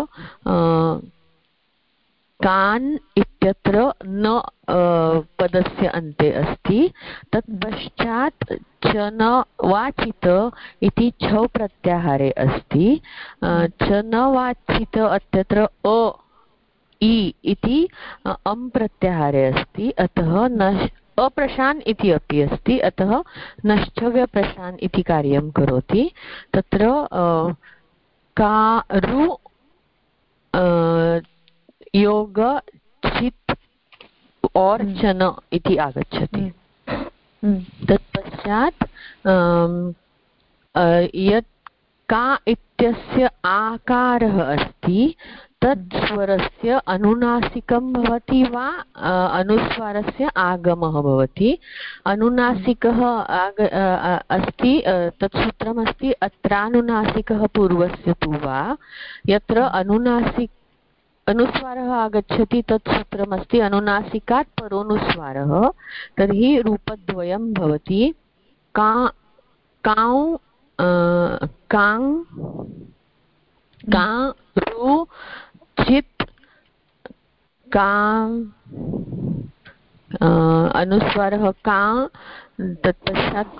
कान् इत्यत्र न पदस्य अन्ते अस्ति तत्पश्चात् च न वाचित इति छौ प्रत्याहारे अस्ति च न वाचित अत्यत्र इ इति प्रत्याहारे अस्ति अतः अप्रशान् इति अपि अस्ति अतः नश्चव्यप्रशान् इति कार्यं करोति तत्रकारु योग चित् और चन इति आगच्छति तत्पश्चात् यत् का इत्यस्य आकारः अस्ति तत् स्वरस्य अनुनासिकं भवति वा अनुस्वारस्य आगमः भवति? अनुनासिकः अस्ति, तत् सूत्रमस्ति अत्रानुनासिकः पूर्वस्य तु वा, यत्र अनुस्वारः आगच्छति तत् सूत्रमस्ति अनुनासिकात् परोनुस्वारः, तर्हि रूपद्वयं भवति कां रु चित् कां अनुस्वारः कां, तत्पश्चात्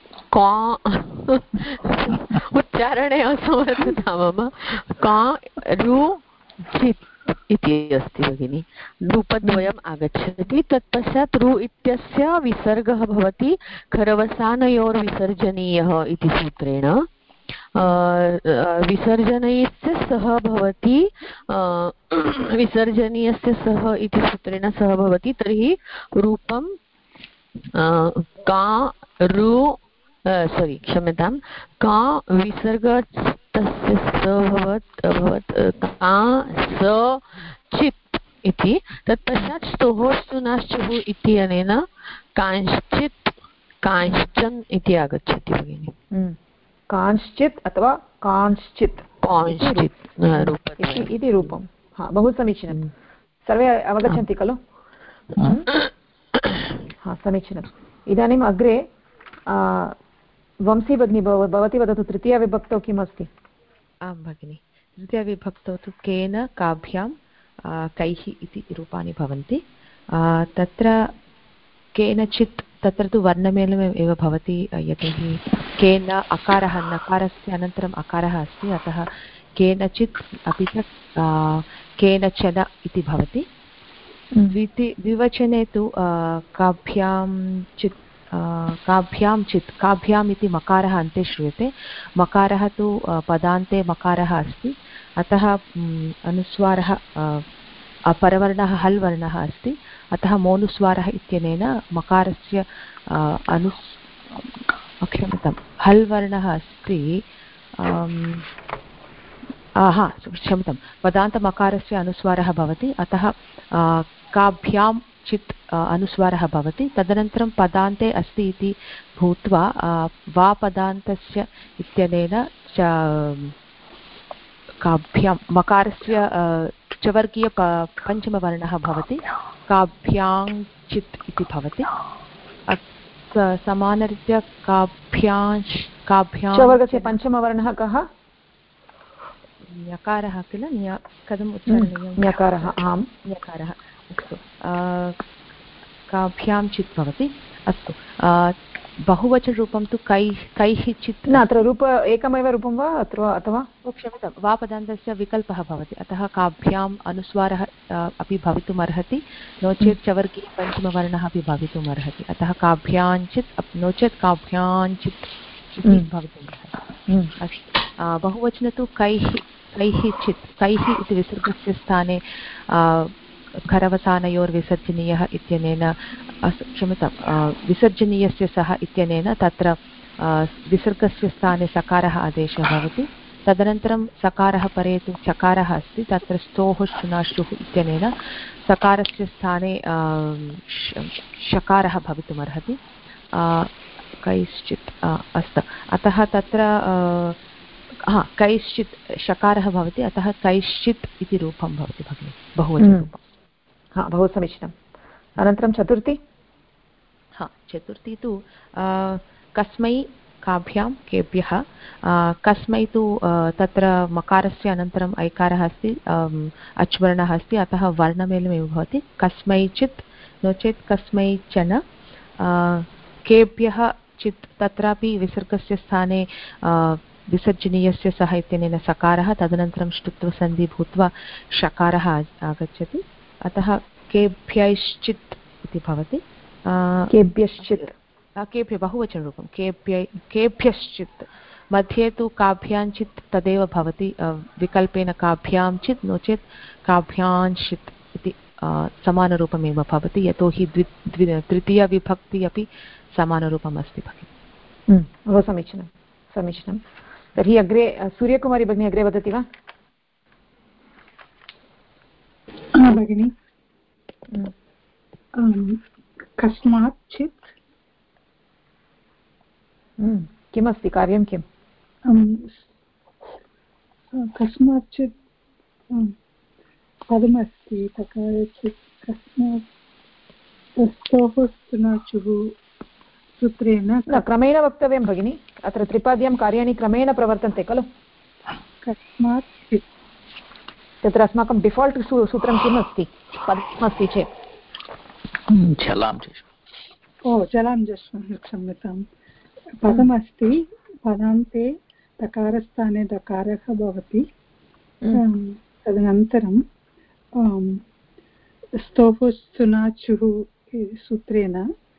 उच्चारणे असमर्थता मम, कां रु चित् इति अस्ति भगिनि, रूपद्वयम् आगच्छति। तत्पश्चात् रु इत्यस्य विसर्गः भवति खरवसानयोर्विसर्जनीयः इति सूत्रेण, विसर्जनीयस्य सः भवति, विसर्जनीयस्य सः इति सूत्रेण सः भवति। तर्हि रूपं का रु क्षम्यतां, का विसर्ग तस्य अभवत् का स चित् इति। तत्पश्चात् स्तोः स्तुनाश्चुः इत्यनेन कांश्चित् कांश्चन इति आगच्छति भगिनि। कांश्चित् अथवा कांश्चित् इति रूपं। हा, बहु समीचीनं। सर्वे अवगच्छन्ति खलु? हा, समीचीनम्। इदानीम् अग्रे वंशी भगिनी, भवती वदतु, तृतीयविभक्तौ किम् अस्ति? आं भगिनि, तृतीयविभक्तौ तु केन काभ्यां कैः इति रूपाणि भवन्ति। तत्र केनचित्, तत्र तु वर्णमेलनम् एव भवति, यतोहि केन अकारः, नकारस्य अनन्तरम् अकारः अस्ति, अतः केनचित् अपि च केनचन इति भवति। द्विवचने तु काभ्याम् इति मकारः अन्ते श्रूयते। मकारः तु पदान्ते मकारः अस्ति, अतः अनुस्वारः परवर्णः हल् वर्णः अस्ति, अतः मोनुस्वारः इत्यनेन मकारस्य हल् वर्णः अस्ति, क्षम्यतां, पदान्तमकारस्य अनुस्वारः भवति, अतः काभ्यां चित् अनुस्वारः भवति। तदनन्तरं पदान्ते अस्ति इति भूत्वा वा पदान्तस्य इत्यनेन काभ्यां मकारस्य चवर्गीय पञ्चमवर्णः भवति, काभ्यां चित् इति भवति। समानरीत्या काभ्यां चवर्गस्य पञ्चमवर्णः कः? ञकारः किल? कथम् उच्चारणीयं? ञकारः। आम्, ञकारः। अस्तु, काभ्यां चित् भवति। अस्तु, बहुवचनरूपं तु कैः चित् न, अत्र रूप एकमेव रूपं वा अत्र, अथवा क्षम्यतां, वा पदान्तस्य विकल्पः भवति, अतः काभ्याम् अनुस्वारः अपि भवितुम् अर्हति, नो चेत् चवर्गीय पञ्चमवर्णः अपि भवितुम् अर्हति, अतः काभ्याञ्चित् नो चेत् काभ्याञ्चित् इति भवितुम् अर्हति। अस्तु, बहुवचने तु कैः चित्, कैः इति विसर्गस्य स्थाने खरवसानयोर्विसर्जनीयः इत्यनेन, क्षम्यतां, विसर्जनीयस्य सः इत्यनेन तत्र विसर्गस्य स्थाने सकारः आदेशः भवति। तदनन्तरं सकारः परे तु चकारः अस्ति, तत्र स्तोः शुनाश्रुः इत्यनेन सकारस्य स्थाने शकारः भवितुमर्हति, कैश्चित्। अस्तु, अतः तत्र कैश्चित् शकारः भवति, अतः कैश्चित् इति रूपं भवति भगिनि, बहुवचनरूपं। हा, बहु समीचीनम्। अनन्तरं चतुर्थी? चतुर्थी तु कस्मै काभ्यां केभ्यः। कस्मै तु तत्र मकारस्य अनन्तरम् ऐकारः अस्ति, अच्वर्णः अस्ति, अतः वर्णमेलनमेव भवति। कस्मैचित् नो चेत् कस्मैचन। केभ्यः चित्, तत्रापि विसर्गस्य स्थाने विसर्जनीयस्य सः इत्यनेन सकारः, तदनन्तरं ष्टुत्वसन्धि भूत्वा शकारः आगच्छति, अतः केभ्यश्चित् इति भवति। केभ्यश्चित्, केभ्य बहुवचनरूपं, केभ्यश्चित्। मध्ये तु काभ्याञ्चित् तदेव भवति, विकल्पेन काभ्याञ्चित् नो चेत् काभ्याञ्चित् इति समानरूपमेव भवति, यतोहि तृतीयविभक्ति अपि समानरूपम् अस्ति भगिनि। बहु समीचीनं, समीचीनं। तर्हि अग्रे सूर्यकुमारी भगिनी अग्रे वदति वा? भगिनि कस्मात् चित् किमस्ति कार्यं किम् कस्मात् चित् पदमस्ति तकारचित् कस्मात् सूत्रेण क्रमेण वक्तव्यं भगिनि अत्र त्रिपाद्यां कार्याणि क्रमेण प्रवर्तन्ते खलु कस्मात् चित् तत्र अस्माकं डिफाल्ट् सूत्रं किम् अस्ति पदमस्ति चेत् जलां क्षम्यतां पदमस्ति पदान्ते तकारस्थाने दकारः भवति तदनन्तरं स्तोः सुनाचुः सूत्रेण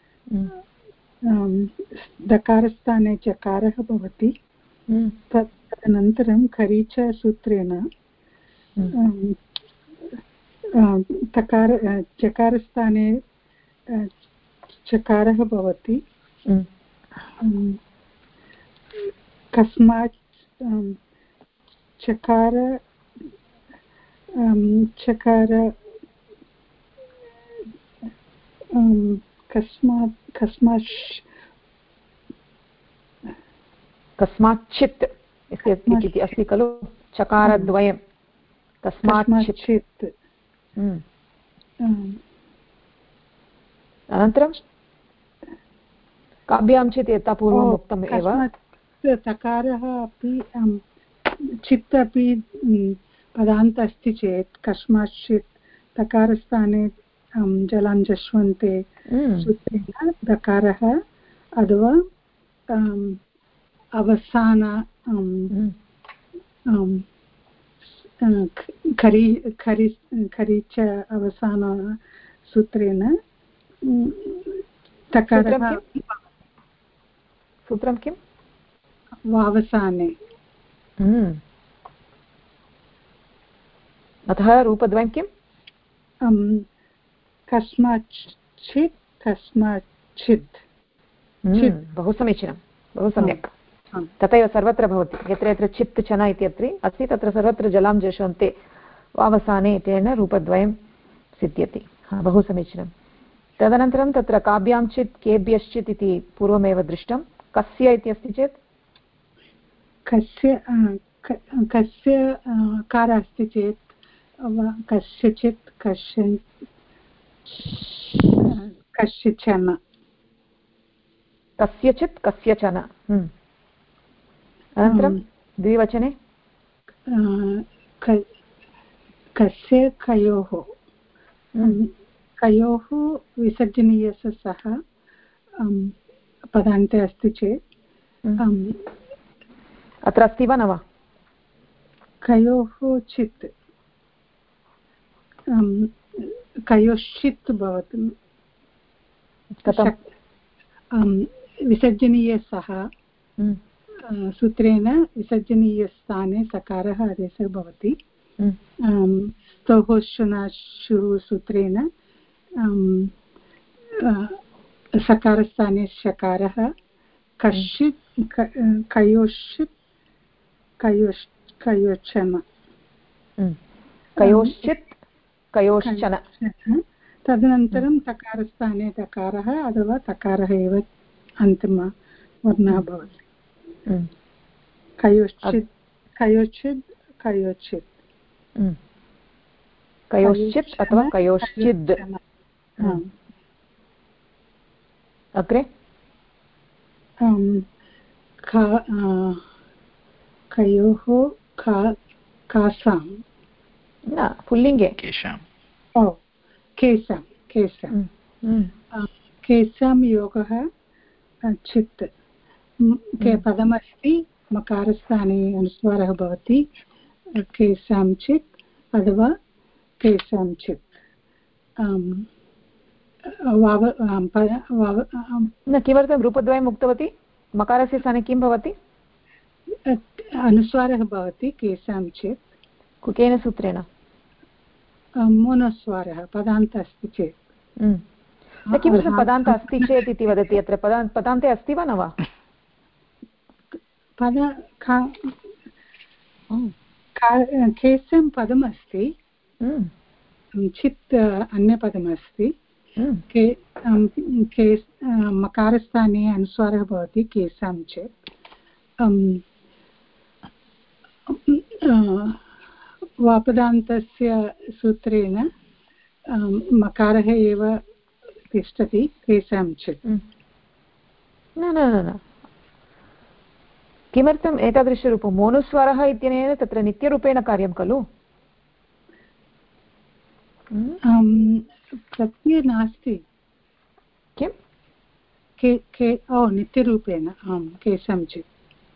दकारस्थाने चकारः भवति तदनन्तरं खरीच सूत्रेण चकारस्थाने चकारः भवति कस्मात् चकार कस्माच्चित् इति अस्ति खलु चकारद्वयं कस्माच्चित् अनन्तरं काभ्यां चित् यथा पूर्वम् उक्तम् एव तकारः अपि चित् अपि पदान्त अस्ति चेत् कस्माच्चित् तकारस्थाने जलां जश्वन्ते सूत्रेण दकारः अथवा अवसान खरीच अवसान सूत्रेण तकारः सूत्रं किम् वावसाने अतः रूपद्वयं किम् कस्माच्चित् कस्माच्चित् बहु समीचीनं बहु सम्यक् तथैव सर्वत्र भवति यत्र यत्र चित् चन इत्यत्र अस्ति तत्र सर्वत्र जलां जशन्ते वावसाने इत्यनेन रूपद्वयं सिद्ध्यति बहु समीचीनं तदनन्तरं तत्र काभ्यां चित् केभ्यश्चित् इति पूर्वमेव दृष्टं कस्य इति अस्ति चेत् कस्य कारः अस्ति चेत् कस्यचित् कस्यचन कस्यचित् कस्यचन अनन्तरं द्विवचने कस्य कयोः कयोः विसर्जनीयस्य सह पदान्ते अस्ति चेत् अत्र अस्ति वा न वा कयोः चित् कयोश्चित् भवति विसर्जनीयसः सूत्रेण विसर्जनीयस्थाने सकारः आदेशः भवति स्तोः शुनाशुः सूत्रेण सकारस्थाने शकारः कश्चित् कयोश्चित् कयोचन कयोश्चित् कयोश्चन तदनन्तरं तकारस्थाने तकारः अथवा तकारः एव अन्तिमवर्णः भवति कयोश्चित् कयोचित् कयोचित् कयोश्चित् अथवा कयोश्चिद् अग्रे कयोः कासां न पुल्लिङ्गे केसां योगः चित् पदमस्ति मकारस्थाने अनुस्वारः भवति केसां चित् अथवा केसां चित् न किमर्थं रूपद्वयम् उक्तवती मकारस्य स्थाने किं भवति अनुस्वारः भवति केसां चित् केन सूत्रेण मोनस्वारः पदान्त अस्ति चेत् किमर्थं पदान्त अस्ति चेत् इति वदति अत्र पदान्ते अस्ति वा न वा केसं पदमस्ति चित् अन्यपदमस्ति मकारस्थाने अनुस्वारः भवति केषाञ्चित् वापदान्तस्य सूत्रेण मकारः एव तिष्ठति केषाञ्चित् न न न न किमर्थम् एतादृशरूपं मोनुस्वरः इत्यनेन तत्र नित्यरूपेण कार्यं खलु प्रत्यये नास्ति किं नित्यरूपेण आम् केषाञ्चित्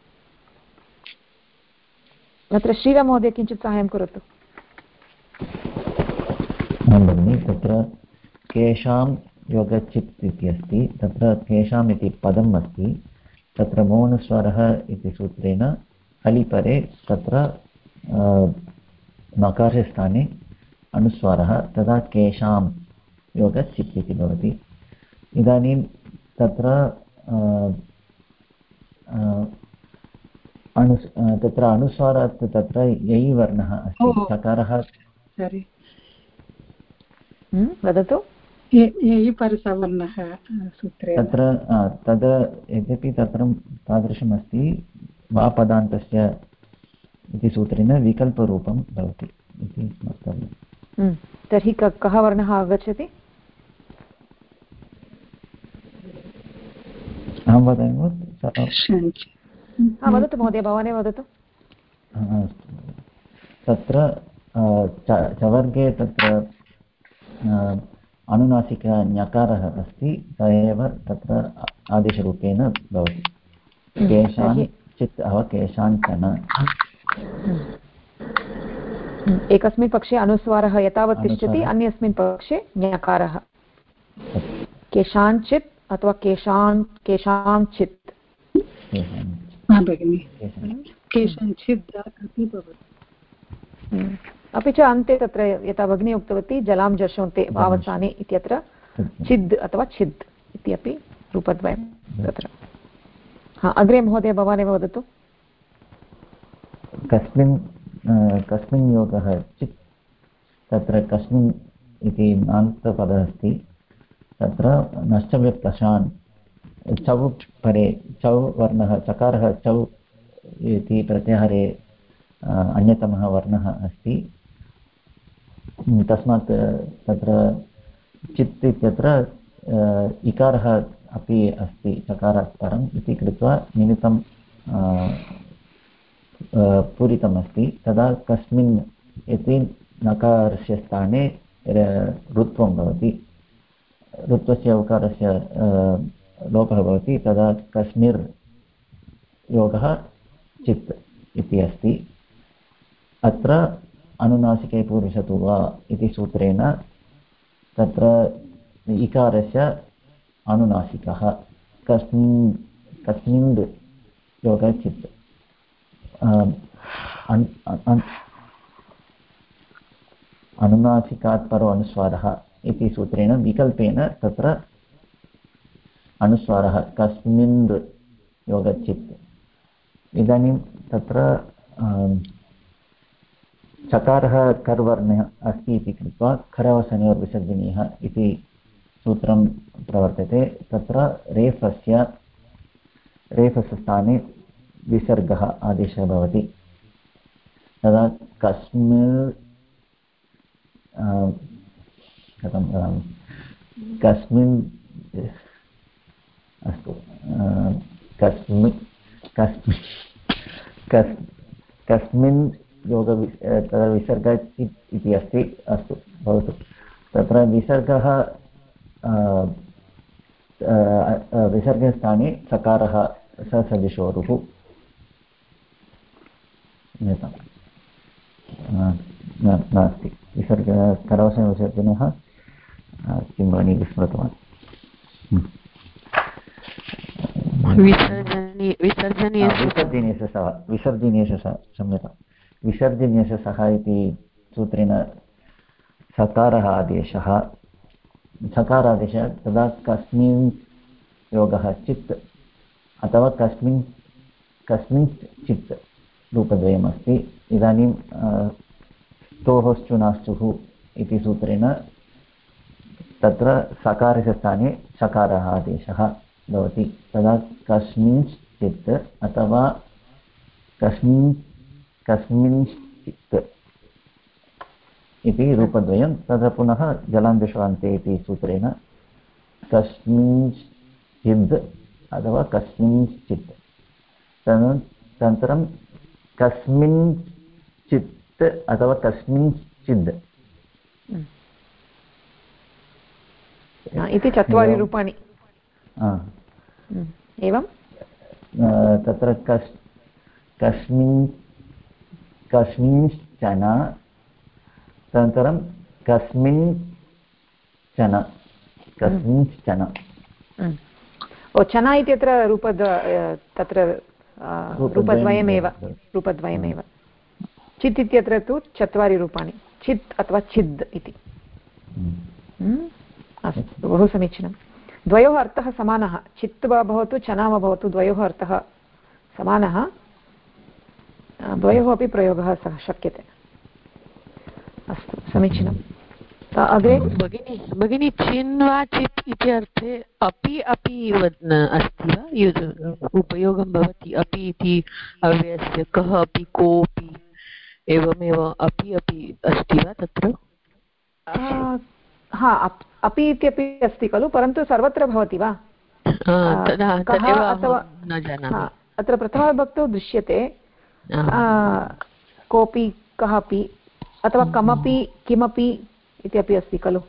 अत्र श्रीराममहोदय किञ्चित् साहाय्यं करोतु भगिनि तत्र केषां योगचित् इति अस्ति तत्र केषाम् इति पदम् अस्ति तत्र मौनस्वरः इति सूत्रेण अलिपरे तत्र नकारस्थाने अनुस्वारः तदा केषां योगचित् इति भवति इदानीं तत्र तत्र अनुस्वारात् तत्र यै वर्णः अस्ति चकारः वदतु परसवर्णः सूत्रे तत्र तद् यद्यपि तत्र तादृशमस्ति वापदान्तस्य इति सूत्रेण विकल्परूपं भवति इति वक्तव्यम् तर्हि कः वर्णः आगच्छति अहं वदामि वदतु महोदय भवानेव वदतु तत्र चवर्गे तत्र अनुनासिक ञकारः अस्ति स एव तत्र आदेशरूपेण भवति केषां चित् केषाञ्चन एकस्मिन् पक्षे अनुस्वारः यथावत् तिष्ठति अन्यस्मिन् पक्षे ञकारः केषाञ्चित् अथवा केषाञ्चित् केषाञ्चित् अपि भवति अपि च अन्ते तत्र यथा भगिनी उक्तवती जलां जशोन्ते भावसाने इत्यत्र चिद् अथवा छिद् इत्यपि रूपद्वयं तत्र अग्रे महोदय भवानेव वदतु कस्मिन् योगः चित् तत्र कस्मिन् इति नान्तपदः अस्ति तत्र नश्चव्यप्रशान् चौ परे चौ वर्णः चकारः चौ इति प्रत्याहारे अन्यतमः वर्णः अस्ति तस्मात् तत्र चित् इत्यत्र इकारः अपि अस्ति चकारात् परम् इति कृत्वा निमित्तं पूरितमस्ति तदा कस्मिन् इति नकारस्य स्थाने ऋत्वं भवति ऋत्वस्य उकारस्य लोपः भवति तदा कस्मिर् योगः चित् इति अस्ति अत्र अनुनासिके पूर्वशतु वा इति सूत्रेण तत्र इकारस्य अनुनासिकः कस्मिन् योगः चित् अनुनासिकात् परो अनुस्वारः इति सूत्रेण विकल्पेन तत्र अनुस्वारः कस्मिन् योगचित् इदानीं तत्र चकारः कर्वर्णः अस्ति इति कृत्वा खरवसनयोर्विसर्जनीयः इति सूत्रं प्रवर्तते तत्र रेफस्य स्थाने विसर्गः आदेशः भवति तदा कस्मिन् कथं वदामि कस्मिन् अस्तु कस्मिन् योग तदा विसर्गः इति अस्ति अस्तु भवतु तत्र विसर्गः विसर्गस्थाने चकारः ससदिशोरुः नास्ति करवसनविसर्जनः किं वाणि विस्मृतवान् विसर्जनीयशः इति सूत्रेण सकारः आदेशः सकारादेशः तदा कस्मिन् योगः चित् अथवा कस्मिन् चित् रूपद्वयमस्ति इदानीं स्तोः श्चुनाश्चुः इति सूत्रेण तत्र सकारस्य स्थाने शकारः आदेशः भवति। तदा कस्मिंश्चित् अथवा कस्मिंश्चित् इति रूपद्वयं। तत्र पुनः जलान्तिषु अन्ते इति सूत्रेण कस्मिंश्चिद् अथवा कस्मिंश्चित्। तदनन्तरं कस्मिंश्चित् अथवा कस्मिंश्चिद् इति 4 रूपाणि एवं। तत्र कस्मिंश्चन तदनन्तरं कस्मिंश्चन चना इत्यत्र तत्र रूपद्वयमेव। चित् इत्यत्र तु 4 रूपाणि, चित् अथवा छिद् इति। अस्तु, बहु समीचीनं। द्वयोः अर्थः समानः, चित् वा भवतु चना वा भवतु, द्वयोः अर्थः समानः, द्वयोः अपि प्रयोगः शक्यते। अस्तु, समीचीनं। अग्रे भगिनी चिन् वा चित् इति अर्थे अपि अस्ति वा, उपयोगं भवति अपि इति अव्ययस्य, कः अपि कोऽपि एवमेव अपि अस्ति वा तत्र? हा, अपि इत्यपि अस्ति खलु, परन्तु सर्वत्र भवति वा? अत्र प्रथमविभक्तौ दृश्यते कोऽपि, कः अपि, अथवा कमपि, किमपि इत्यपि अस्ति खलु।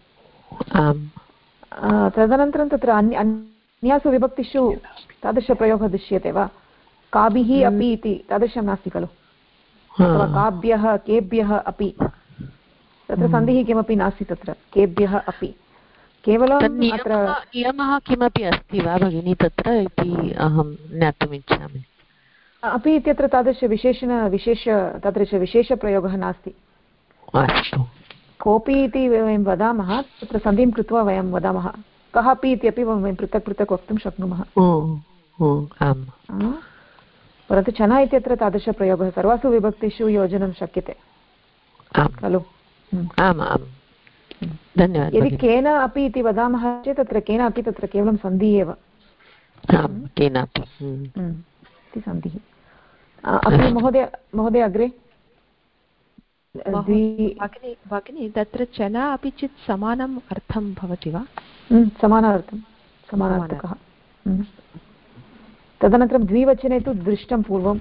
तदनन्तरं तत्र अन्यासु विभक्तिषु तादृशप्रयोगः दृश्यते वा? काभिः अपि इति तादृशं नास्ति खलु, अथवा काभ्यः, केभ्यः अपि, तत्र सन्धिः किमपि नास्ति तत्र, केभ्यः अपि। केवलं नियमः किमपि अस्ति वा भगिनी तत्र इति अहं ज्ञातुम् इच्छामि। अपि इत्यत्र तादृशविशेषप्रयोगः नास्ति। अस्तु, कोऽपि इति वयं वदामः, तत्र सन्धिं कृत्वा वयं वदामः। कः अपि इत्यपि वयं पृथक् पृथक् वक्तुं शक्नुमः। परन्तु चना इत्यत्र तादृशप्रयोगः सर्वासु विभक्तिषु योजनं शक्यते खलु। धन्यवादः। यदि केन अपि इति वदामः चेत् तत्र केन अपि तत्र केवलं सन्धिः एव, केनापि इति सन्धिः। अपि महोदय अग्रे। भगिनी तत्र चना अपि चित् समानम् अर्थं भवति वा? समानार्थकः। तदनन्तरं द्विवचने तु दृष्टं पूर्वं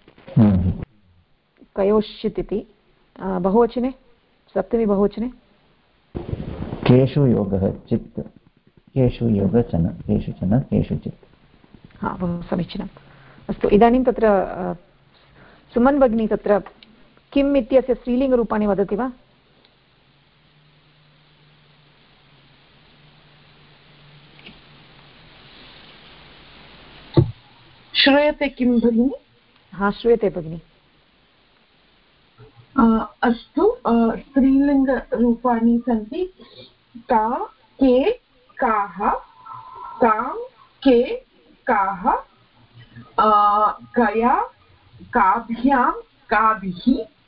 कयोश्चित् इति। बहुवचने, सप्तमी बहुवचने केषु योगः चित्, केषु योग चन, केषु चन, केषु चित्। बहु समीचीनम्। अस्तु, इदानीं तत्र सुमन् भगिनी तत्र किम् इत्यस्य स्त्रीलिङ्गरूपाणि वदति वा? श्रूयते किं भगिनि? श्रूयते भगिनि। अस्तु, स्त्रीलिङ्गरूपाणि सन्ति का, के, काः, कां, के, काः, कया, काभ्यां, काभिः,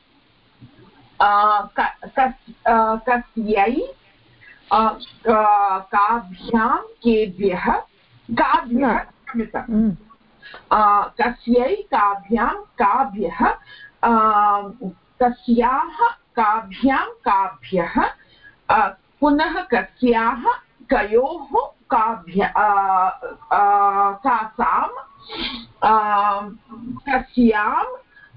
कस्यै, काभ्यां, केभ्यः, कस्यै, काभ्यां, काभ्यः, कस्याः, काभ्यां, काभ्यः, पुनः कस्याः, कयोः, कासां, कस्यां,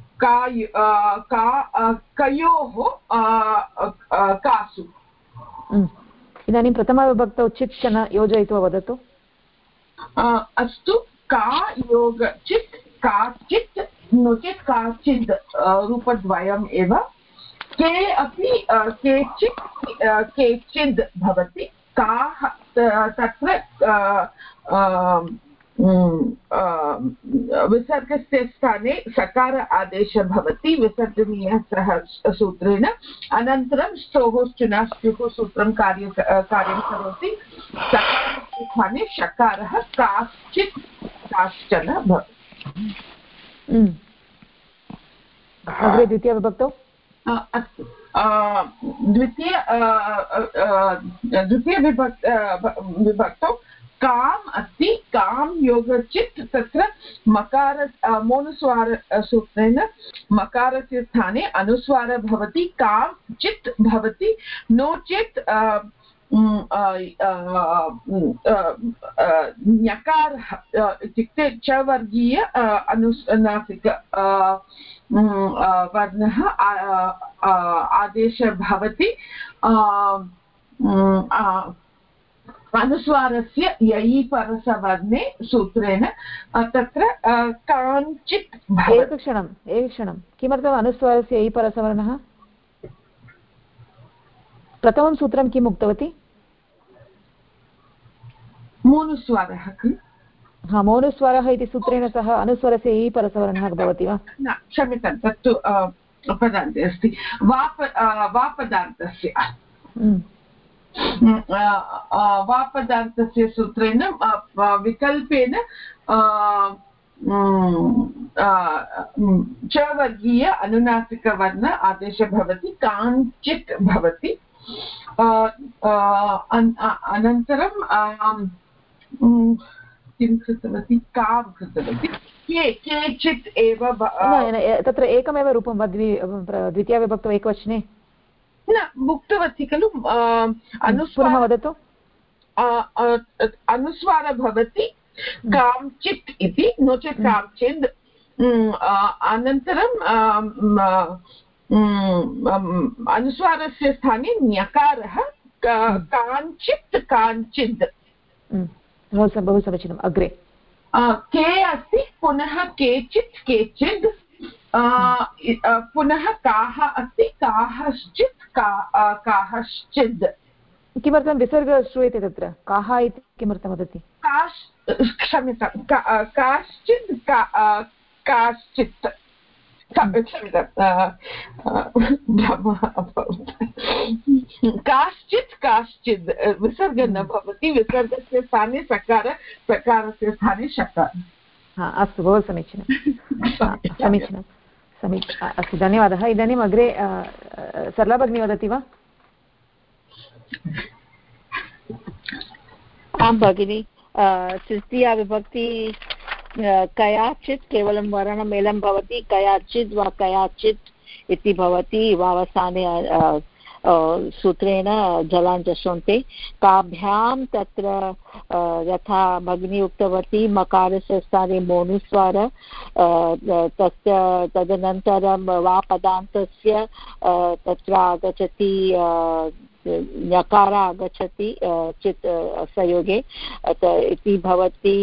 कयोः, कासु। इदानीं प्रथमविभक्तौ चित् चन योजयित्वा वदतु। अस्तु, का योग चित्, काचित्, नो चेत् काचिद् रूपद्वयम् एव। के अपि केचित्, केचिद् भवति। काः तत्र विसर्गस्य स्थाने सकार आदेशः भवति, विसर्जनीयः सः सूत्रेण। अनन्तरं स्तोः स्टुनास्त्युः सूत्रं कार्यं करोति। सकारस्य स्थाने शकारः काश्चित्, काश्चन भवति। अग्रे द्वितीयविभक्तौ अस्तु, विभक्तौ काम् अस्ति काम् योगचित् तत्र मकार मोनुस्वारसूत्रेण मकारस्य स्थाने अनुस्वारः भवति काम् चित् भवति नो चेत् ञकारः इत्युक्ते च वर्गीय अनुनासिक वर्णः आदेशः भवति अनुस्वारस्य ययि परसवर्णे सूत्रेण तत्र काञ्चित् एकक्षणं किमर्थम् अनुस्वारस्य ययि परसवर्णः प्रथमं सूत्रं किम् उक्तवती मोनुस्वारः खलु हा मोनुस्वारः इति सूत्रेण सह अनुस्वारस्य ययि परसवर्णः भवति वा न क्षम्यतां तत्तु पदान्ते अस्ति वापदार्थस्य वापदार्थस्य सूत्रेण विकल्पेन च वर्गीय अनुनासिकवर्ण आदेशः भवति काञ्चित् भवति अनन्तरं किं कृतवती कां कृतवती केचित् एव तत्र एकमेव रूपं वा द्वितीयाविभक्तौ एकवचने न उक्तवती खलु पुनः वदतु अनुस्वारः भवति काञ्चित् इति नो चेत् काञ्चित् अनन्तरं अनुस्वारस्य स्थाने ञकारः काञ्चित् काञ्चित् बहु समीचीनम् अग्रे के अस्ति पुनः केचित् केचित् पुनः काः अस्ति काश्चित् काश्चित् किमर्थं विसर्गः श्रूयते तत्र काः इति किमर्थं वदति क्षम्यतां काश्चित् काश्चित् काश्चित् काश्चित् विसर्गः न भवति विसर्गस्य स्थाने सकारस्य स्थाने शकारः अस्तु बहु समीचीनं अस्तु धन्यवादः इदानीम् अग्रे सरला भगिनी वदति वा आं भगिनि तृतीया विभक्ति कयाचित् केवलं वर्णमेलं भवति कयाचित् वा कयाचित् इति भवति वावसाने सूत्रेण जलाञ्जसोन्ते काभ्यां तत्र यथा भगिनी उक्तवती मकारस्य स्थाने मोनुस्वार तस्य तदनन्तरं वापदान्तस्य तत्र आगच्छति ञकार आगच्छति चित् संयोगे इति भवति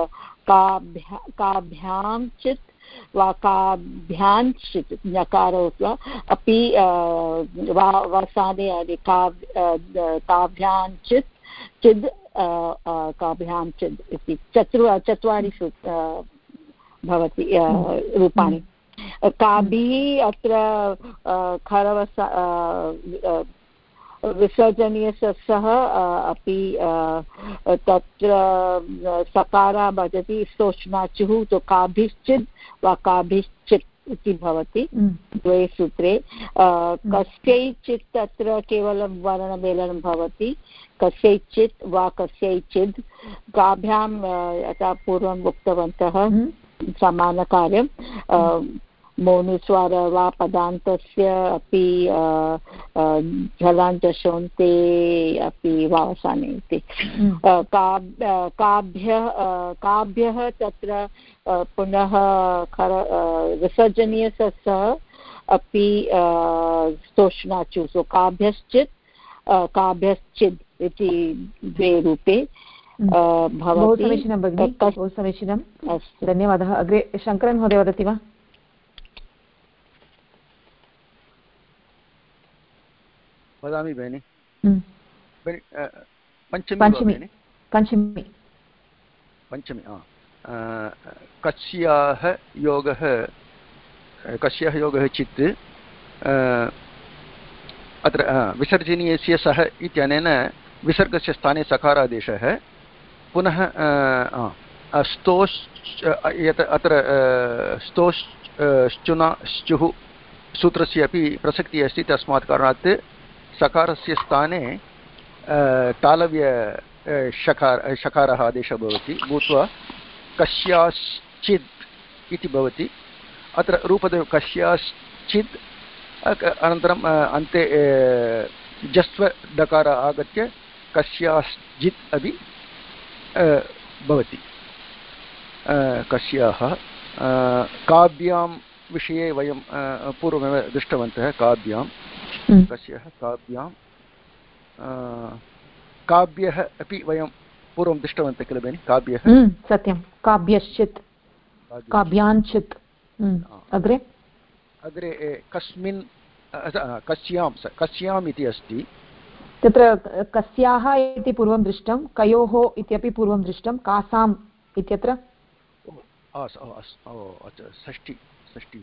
काभ्यां चित् वा काभ्याञ्चित् ञकारो अपि वसाने काभ्याञ्चित् चिद् काभ्याञ्चित् इति चत्वारि भवति रूपाणि काभिः अत्र खरवसा विसर्जनीयस्य सह अपि तत्र सकारः भजति स्तोष्णाचुः तो काभिश्चित् वा काभिश्चित् इति भवति द्वे सूत्रे कस्यैचित् तत्र केवलं वर्णमेलनं भवति कस्यैचित् वा कस्यैचित् काभ्यां यथा पूर्वम् उक्तवन्तः समानकार्यं मोनुस्वार वा पदान्तस्य अपि झलाञ्जसोन्ते अपि वावसाने इति काभ्यः तत्र पुनः विसर्जनीयस्य सह अपि स्तोष्णाचु सो काभ्यश्चित् काभ्यश्चित् इति द्वे रूपे बहु समीचीनं भगिनि बहु समीचीनं धन्यवादः अग्रे शङ्करन् महोदय वदति वा वदामि भगिनि पञ्चमी कस्याः योगः चित् अत्र विसर्जनीयस्य सः इत्यनेन विसर्गस्य स्थाने सकारादेशः पुनः स्तोश् अत्र स्तोश्चुना श्चुः सूत्रस्य अपि प्रसक्तिः अस्ति तस्मात् कारणात् सकारस्य स्थाने तालव्य शकारः आदेशः भवति भूत्वा कस्याश्चित् इति भवति अत्र रूपद्वयं कस्याश्चित् अनन्तरम् अन्ते जस्व डकार आगत्य कस्याश्चित् अपि भवति कस्याः काव्यां विषये वयं पूर्वमेव दृष्टवन्तः काव्यां कस्याः काव्यां काव्यः अपि वयं पूर्वं दृष्टवन्तः किल भगिनि काव्यः सत्यं काव्यश्चित् काव्याञ्चित् अग्रे अग्रे कस्मिन् कस्याम् इति अस्ति तत्र कस्याः इति पूर्वं दृष्टं कयोः इत्यपि पूर्वं दृष्टं कासाम् इत्यत्र षष्टि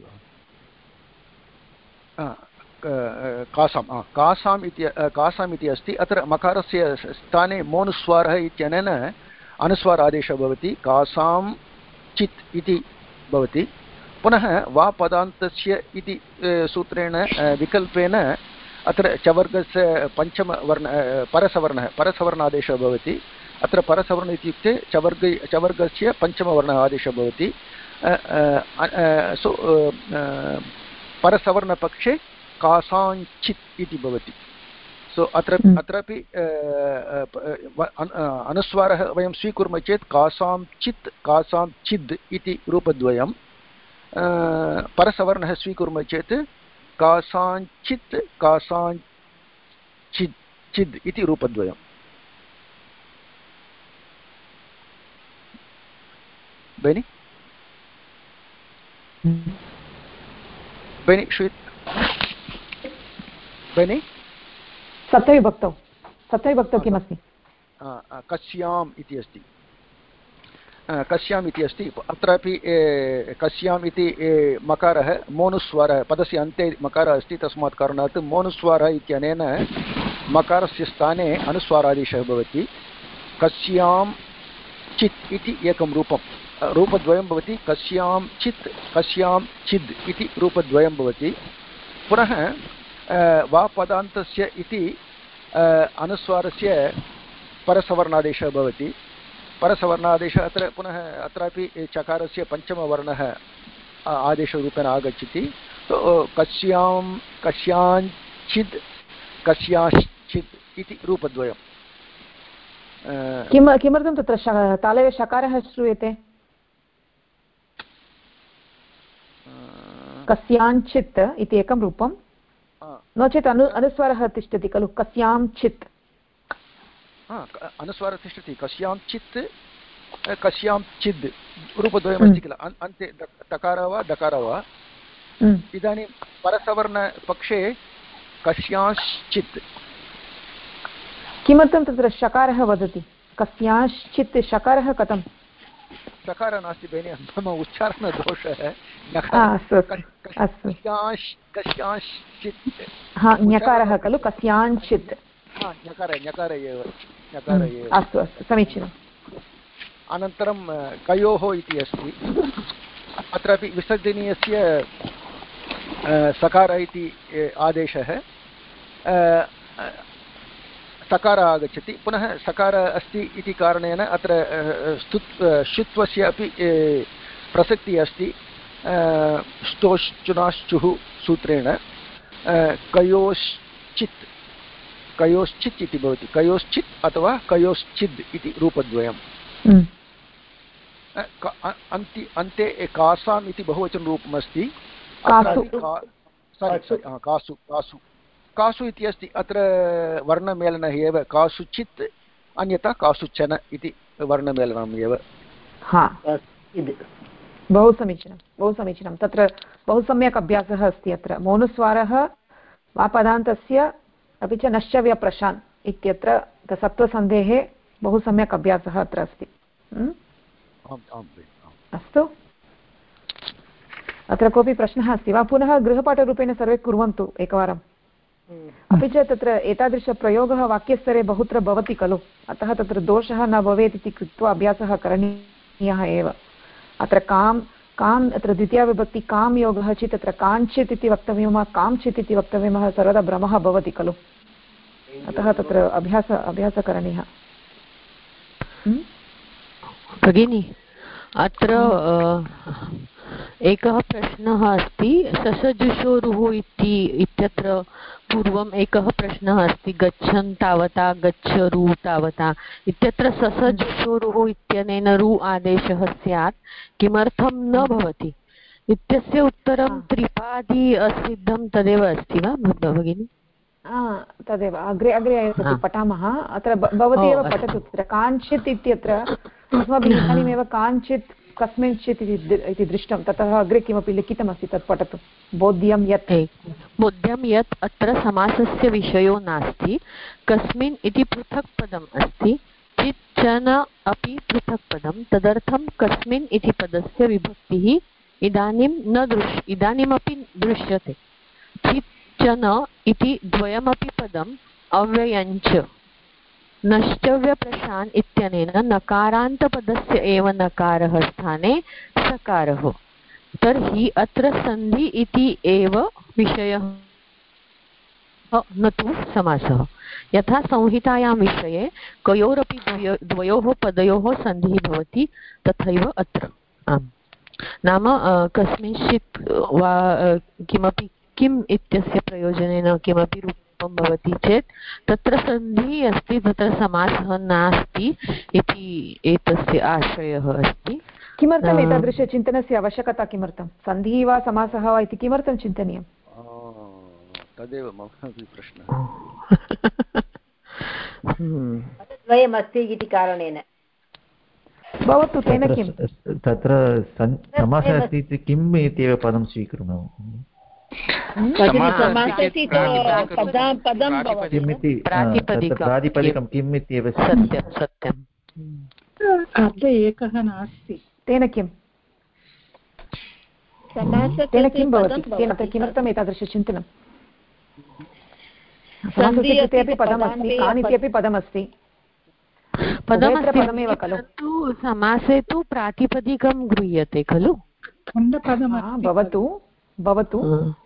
कासाम् इति अस्ति अत्र मकारस्य स्थाने मोनुस्वारः इत्यनेन अनुस्वार आदेशः भवति कासां चित् इति भवति पुनः वा पदान्तस्य इति सूत्रेण विकल्पेन अत्र चवर्गस्य पञ्चमवर्ण परसवर्णादेशः भवति अत्र परसवर्ण इत्युक्ते चवर्गस्य पञ्चमवर्ण आदेशः भवति परसवर्णपक्षे कासाञ्चित् इति भवति सो अत्रापि अनुस्वारः वयं स्वीकुर्मः चेत् कासां चित् कासां चिद् इति रूपद्वयं परसवर्णः स्वीकुर्मः चेत् कासाञ्चित् कासाञ्चित् चिद् इति रूपद्वयम् बेनि बेनि श्रूयते बेनि सप्तविभक्तौ किमस्ति कस्याम् इति अस्ति कस्याम् इति अस्ति अत्रापि कस्याम् इति मकारः मोनुस्वारः पदस्य अन्ते मकारः अस्ति तस्मात् कारणात् मोनुस्वारः इत्यनेन मकारस्य स्थाने अनुस्वारादेशः भवति कस्यां चित् इति एकं रूपद्वयं भवति कस्यां चित् कस्यां चिद् इति रूपद्वयं भवति पुनः वा पदान्तस्य इति अनुस्वारस्य परसवर्णादेशः भवति परसवर्णादेशः अत्र पुनः अत्रापि चकारस्य पञ्चमवर्णः आदेशरूपेण आगच्छति कस्यां कस्याञ्चित् कस्याश्चित् इति रूपद्वयं किमर्थं तत्र तालव्य शकारः श्रूयते कस्याञ्चित् इति एकं रूपं नो चेत् अनुस्वारः तिष्ठति खलु कस्याञ्चित् अनुस्वारः तिष्ठति कस्याञ्चित् कस्याञ्चिद् रूपद्वयमस्ति किल अन्ते तकारः वा डकारः वा इदानीं परसवर्णपक्षे कस्याश्चित् किमर्थं तत्र शकारः वदति कस्याश्चित् शकारः कथं शकारः नास्ति भगिनि मम उच्चारणदोषः ञकारः खलु कस्याञ्चित् ञकार एव अस्तु अस्तु समीचीनम् अनन्तरं कयोः इति अस्ति अत्रापि विसर्जनीयस्य सकार इति आदेशः सकारः आगच्छति पुनः सकारः अस्ति इति कारणेन अत्र शुत्वस्य अपि प्रसक्तिः अस्ति ष्टोश्चुनाश्चुः सूत्रेण कयोश्चित् कयोश्चित् इति भवति कयोश्चित् अथवा कयोश्चिद् इति रूपद्वयम् अन्ते कासाम् इति बहुवचनरूपमस्ति कासु कासु कासु इति अस्ति अत्र वर्णमेलनः एव कासुचित् अन्यथा कासुचन इति वर्णमेलनम् एव बहु समीचीनं तत्र बहु सम्यक् अभ्यासः अस्ति अत्र मोनुस्वारः वापदान्तस्य अपि च नश्चव्यप्रशान् इत्यत्र सत्त्वसन्धेः बहु सम्यक् अभ्यासः अत्र अस्ति अस्तु अत्र कोऽपि प्रश्नः अस्ति वा पुनः गृहपाठरूपेण सर्वे कुर्वन्तु एकवारम् अपि च तत्र एतादृशप्रयोगः वाक्यस्तरे बहुत्र भवति खलु अतः तत्र दोषः न भवेत् इति कृत्वा अभ्यासः करणीयः एव अत्र कां काम् अत्र द्वितीयाविभक्ति काम् योगः चेत् तत्र काञ्चित् इति वक्तव्यं वा काञ्चित् इति वक्तव्यं सर्वदा भ्रमः भवति खलु, अतः तत्र अभ्यासः करणीयः। भगिनी अत्र एकः प्रश्नः अस्ति, ससजुषोरुः इत्यत्र पूर्वम् एकः प्रश्नः अस्ति, गच्छन् तावता गच्छरु तावता इत्यत्र ससजुषोरुः इत्यनेन रु आदेशः स्यात्, किमर्थं न भवति इत्यस्य उत्तरं त्रिपादी असिद्धं तदेव अस्ति वा भगिनी? तदेव अग्रे पठामः। अत्र भवती एव पठतु। तत्र काञ्चित् इत्यत्र अस्माभिः इदानीमेव काञ्चित् कस्मिंश्चित् इति दृष्टं, ततः अग्रे किमपि लिखितमस्ति तत् पठतु। बोध्यं यत् अत्र समासस्य विषयो नास्ति, कस्मिन् इति पृथक् पदम् अस्ति, चित् चन अपि पृथक् पदं, तदर्थं कस्मिन् इति पदस्य विभक्तिः इदानीमपि दृश्यते। चित् चन इति द्वयमपि पदम् अव्ययञ्च, नश्चव्यप्रशान् इत्यनेन नकारान्तपदस्य एव नकारः स्थाने सकारः, तर्हि अत्र सन्धि इति एव विषयः न तु समासः। यथा संहितायां विषये कयोरपि द्वयोः पदयोः सन्धिः भवति तथैव अत्र। आम्, नाम कस्मिंश्चित् वा किमपि किम् इत्यस्य प्रयोजनेन किमपि रूपं भवति चेत् तत्र सन्धिः अस्ति, तत्र समासः नास्ति इति एतस्य आशयः अस्ति। किमर्थम् एतादृशचिन्तनस्य आवश्यकता? किमर्थं सन्धिः वा समासः वा इति किमर्थं चिन्तनीयं? तदेव मम प्रश्नः। द्वयमस्ति इति कारणेन भवतु। तेन किं तत्र समासः अस्ति इति किम् इत्येव पदं स्वीकुर्मः। प्रातिपदिकं किम् इत्येव। सत्यम्। अर्धे एकः नास्ति। तेन किं भवति? किमर्थम् एतादृशचिन्तनं? समासस्य कृते अपि पदमस्ति, कान् इत्यपि पदमस्ति, पदमेव खलु। समासे तु प्रातिपदिकं गृह्यते खलु। भवतु।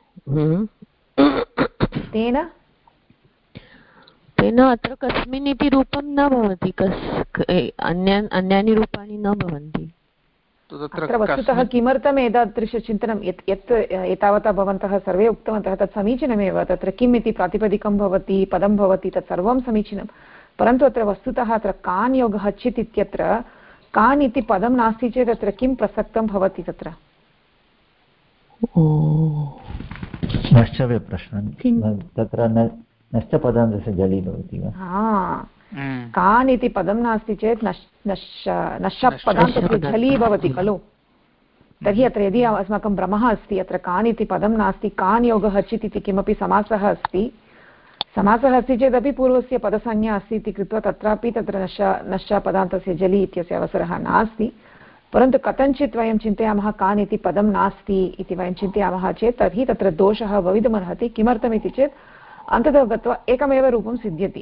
तेन अत्र कस्मिन् इति रूपं न भवति, अन्यानि रूपाणि न भवन्ति। अत्र वस्तुतः किमर्थम् एतादृशचिन्तनं यत् एतावता भवन्तः सर्वे उक्तवन्तः तत् समीचीनमेव। तत्र किम् इति प्रातिपदिकं भवति, पदं भवति, तत् सर्वं समीचीनं, परन्तु अत्र वस्तुतः अत्र कान् योगः चित् इत्यत्र कान् इति पदं नास्ति चेत् अत्र किं प्रसक्तं भवति? तत्र नश्चव्यप्रश्नं, तत्र नश्चपदान्तस्य जलि भवति वा? कान् इति पदं नास्ति चेत् नश्चपदान्तस्य झलि भवति खलु। तर्हि अत्र यदि अस्माकं भ्रमः अस्ति, अत्र कान् इति पदं नास्ति, कान् योगः चित् इति किमपि समासः अस्ति चेदपि पूर्वस्य पदसंज्ञा अस्ति इति कृत्वा तत्रापि तत्र नश्चपदान्तस्य जलि इत्यस्य अवसरः नास्ति। परन्तु कथञ्चित् वयं चिन्तयामः कान् इति पदं नास्ति इति वयं चिन्तयामः चेत् तर्हि तत्र दोषः भवितुमर्हति। किमर्थमिति चेत् अन्ततो गत्वा एकमेव रूपं सिद्ध्यति।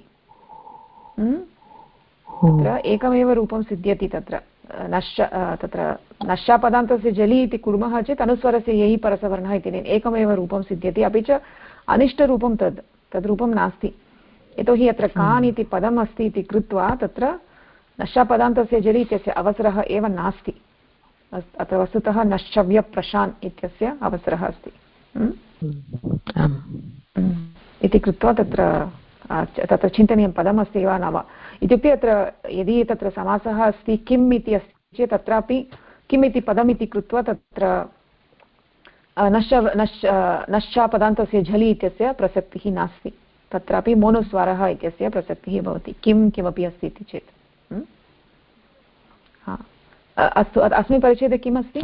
तत्र एकमेव रूपं सिद्ध्यति। तत्र नश्चपदान्तस्य जलि इति कुर्मः चेत् अनुस्वरस्य ययि परसवर्णः इति एकमेव रूपं सिद्ध्यति, अपि च अनिष्टरूपं तद् रूपं नास्ति। यतोहि अत्र कान् इति पदम् अस्ति इति कृत्वा तत्र नश्चपदान्तस्य जलि इत्यस्य अवसरः एव नास्ति। अत्र वस्तुतः नश्चव्यप्रशान् इत्यस्य अवसरः अस्ति इति कृत्वा तत्र चिन्तनीयं पदमस्ति वा न वा इत्युक्ते अत्र यदि तत्र समासः अस्ति किम् इति अस्ति चेत् तत्रापि किम् इति पदमिति कृत्वा तत्र नश्चपदान्तस्य झलि इत्यस्य प्रसक्तिः नास्ति। तत्रापि मोनुस्वारः इत्यस्य प्रसक्तिः भवति किमपि अस्ति इति चेत्। अस्तु, अस्मिन् परिच्छेदे किम् अस्ति?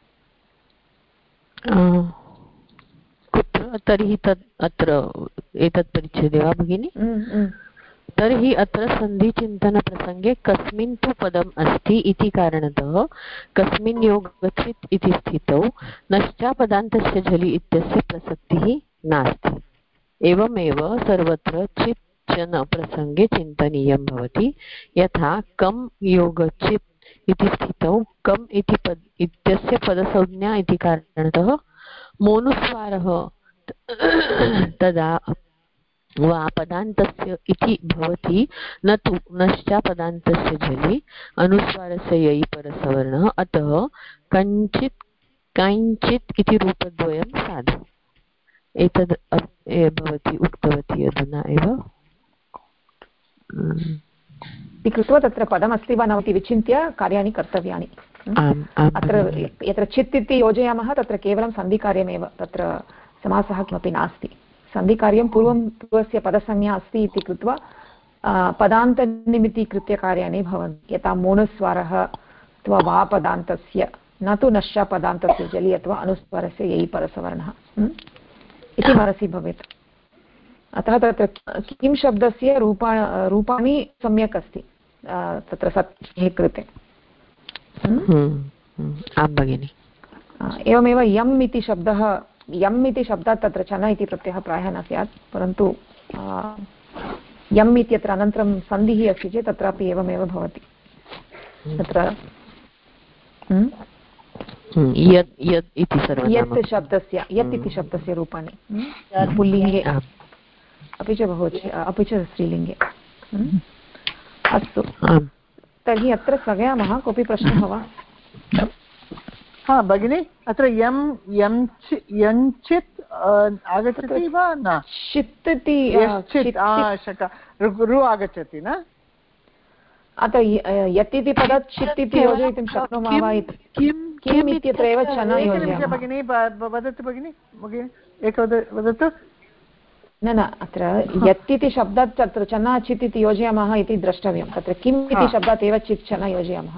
तर्हि अत्र एतत् परिच्छेदे वा भगिनि? तर्हि अत्र सन्धिचिन्तनप्रसङ्गे कस्मिन् तु पदम् अस्ति इति कारणतः कस्मिन् योगचित् इति स्थितौ नश्चापदान्तस्य झलि इत्यस्य प्रसक्तिः नास्ति। एवमेव सर्वत्र चित् चन प्रसङ्गे चिन्तनीयं भवति। यथा कम् योगचित् इति स्थितौ कम् इति इत्यस्य पदसंज्ञा इति कारणतः मोनुस्वारः तदा वा पदान्तस्य इति भवति न तु नश्चापदान्तस्य जलि अनुस्वारस्य यै परसवर्णः अतः कञ्चित् काञ्चित् इति रूपद्वयं साधु एतद् भवती उक्तवती अधुना एव इति कृत्वा तत्र पदमस्ति वा न इति विचिन्त्य कार्याणि कर्तव्यानि। अत्र यत्र चित् इति योजयामः तत्र केवलं सन्धिकार्यमेव, तत्र समासः किमपि नास्ति। सन्धिकार्यं पूर्वस्य पदसंज्ञा अस्ति इति कृत्वा पदान्तनिमित्तीकृत्य कार्याणि भवन्ति, यथा मोनुस्वारः अथवा वा पदान्तस्य न तु नश्च पदान्तस्य जलि अथवा अनुस्वारस्य यै परसवर्णः इति मनसि भवेत्। अतः तत्र किं शब्दस्य रूपाणि सम्यक् अस्ति तत्र सत्ये कृते। भगिनि एवमेव यम् इति शब्दात् तत्र चन इति प्रत्ययः प्रायः न स्यात्, परन्तु यम् इत्यत्र अनन्तरं सन्धिः अस्ति चेत् तत्रापि एवमेव भवति। तत्र यत् इति शब्दस्य रूपाणि पुल्लिङ्गे अपि च बहुवचने अपि च स्त्रीलिङ्गे। अस्तु, तर्हि अत्र स्थगयामः। कोऽपि प्रश्नः वा? हा भगिनि, अत्र यञ्चित् आगच्छति वा न? चित् इति रु आगच्छति न? अत्र यत् इति पदात् चित् इति योजयितुं शक्नुमः वा? किम् इत्यत्र एव चन योजयामः। भगिनि वदतु भगिनि, एकवद वदतु। न अत्र यत् इति शब्दात् तत्र चन चित् इति योजयामः इति द्रष्टव्यं। तत्र किम् इति शब्दात् एव चित् चन योजयामः।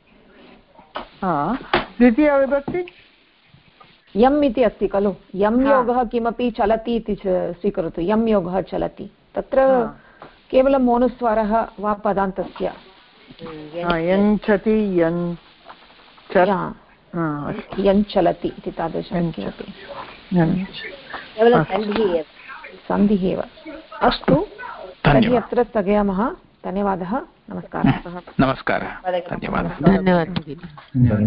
द्वितीयविभक्ति यम् इति अस्ति खलु, यम् योगः किमपि चलति इति स्वीकरोतु। यम् योगः चलति, तत्र केवलं मोनुस्वारः वा पदान्तस्य यञ्चति यञ्चलति इति तादृशं किमपि सन्धिः एव। अस्तु, तर्हि अत्र स्थगयामः। धन्यवादः, नमस्कारः। नमस्कारः, धन्यवादः। धन्यवादः।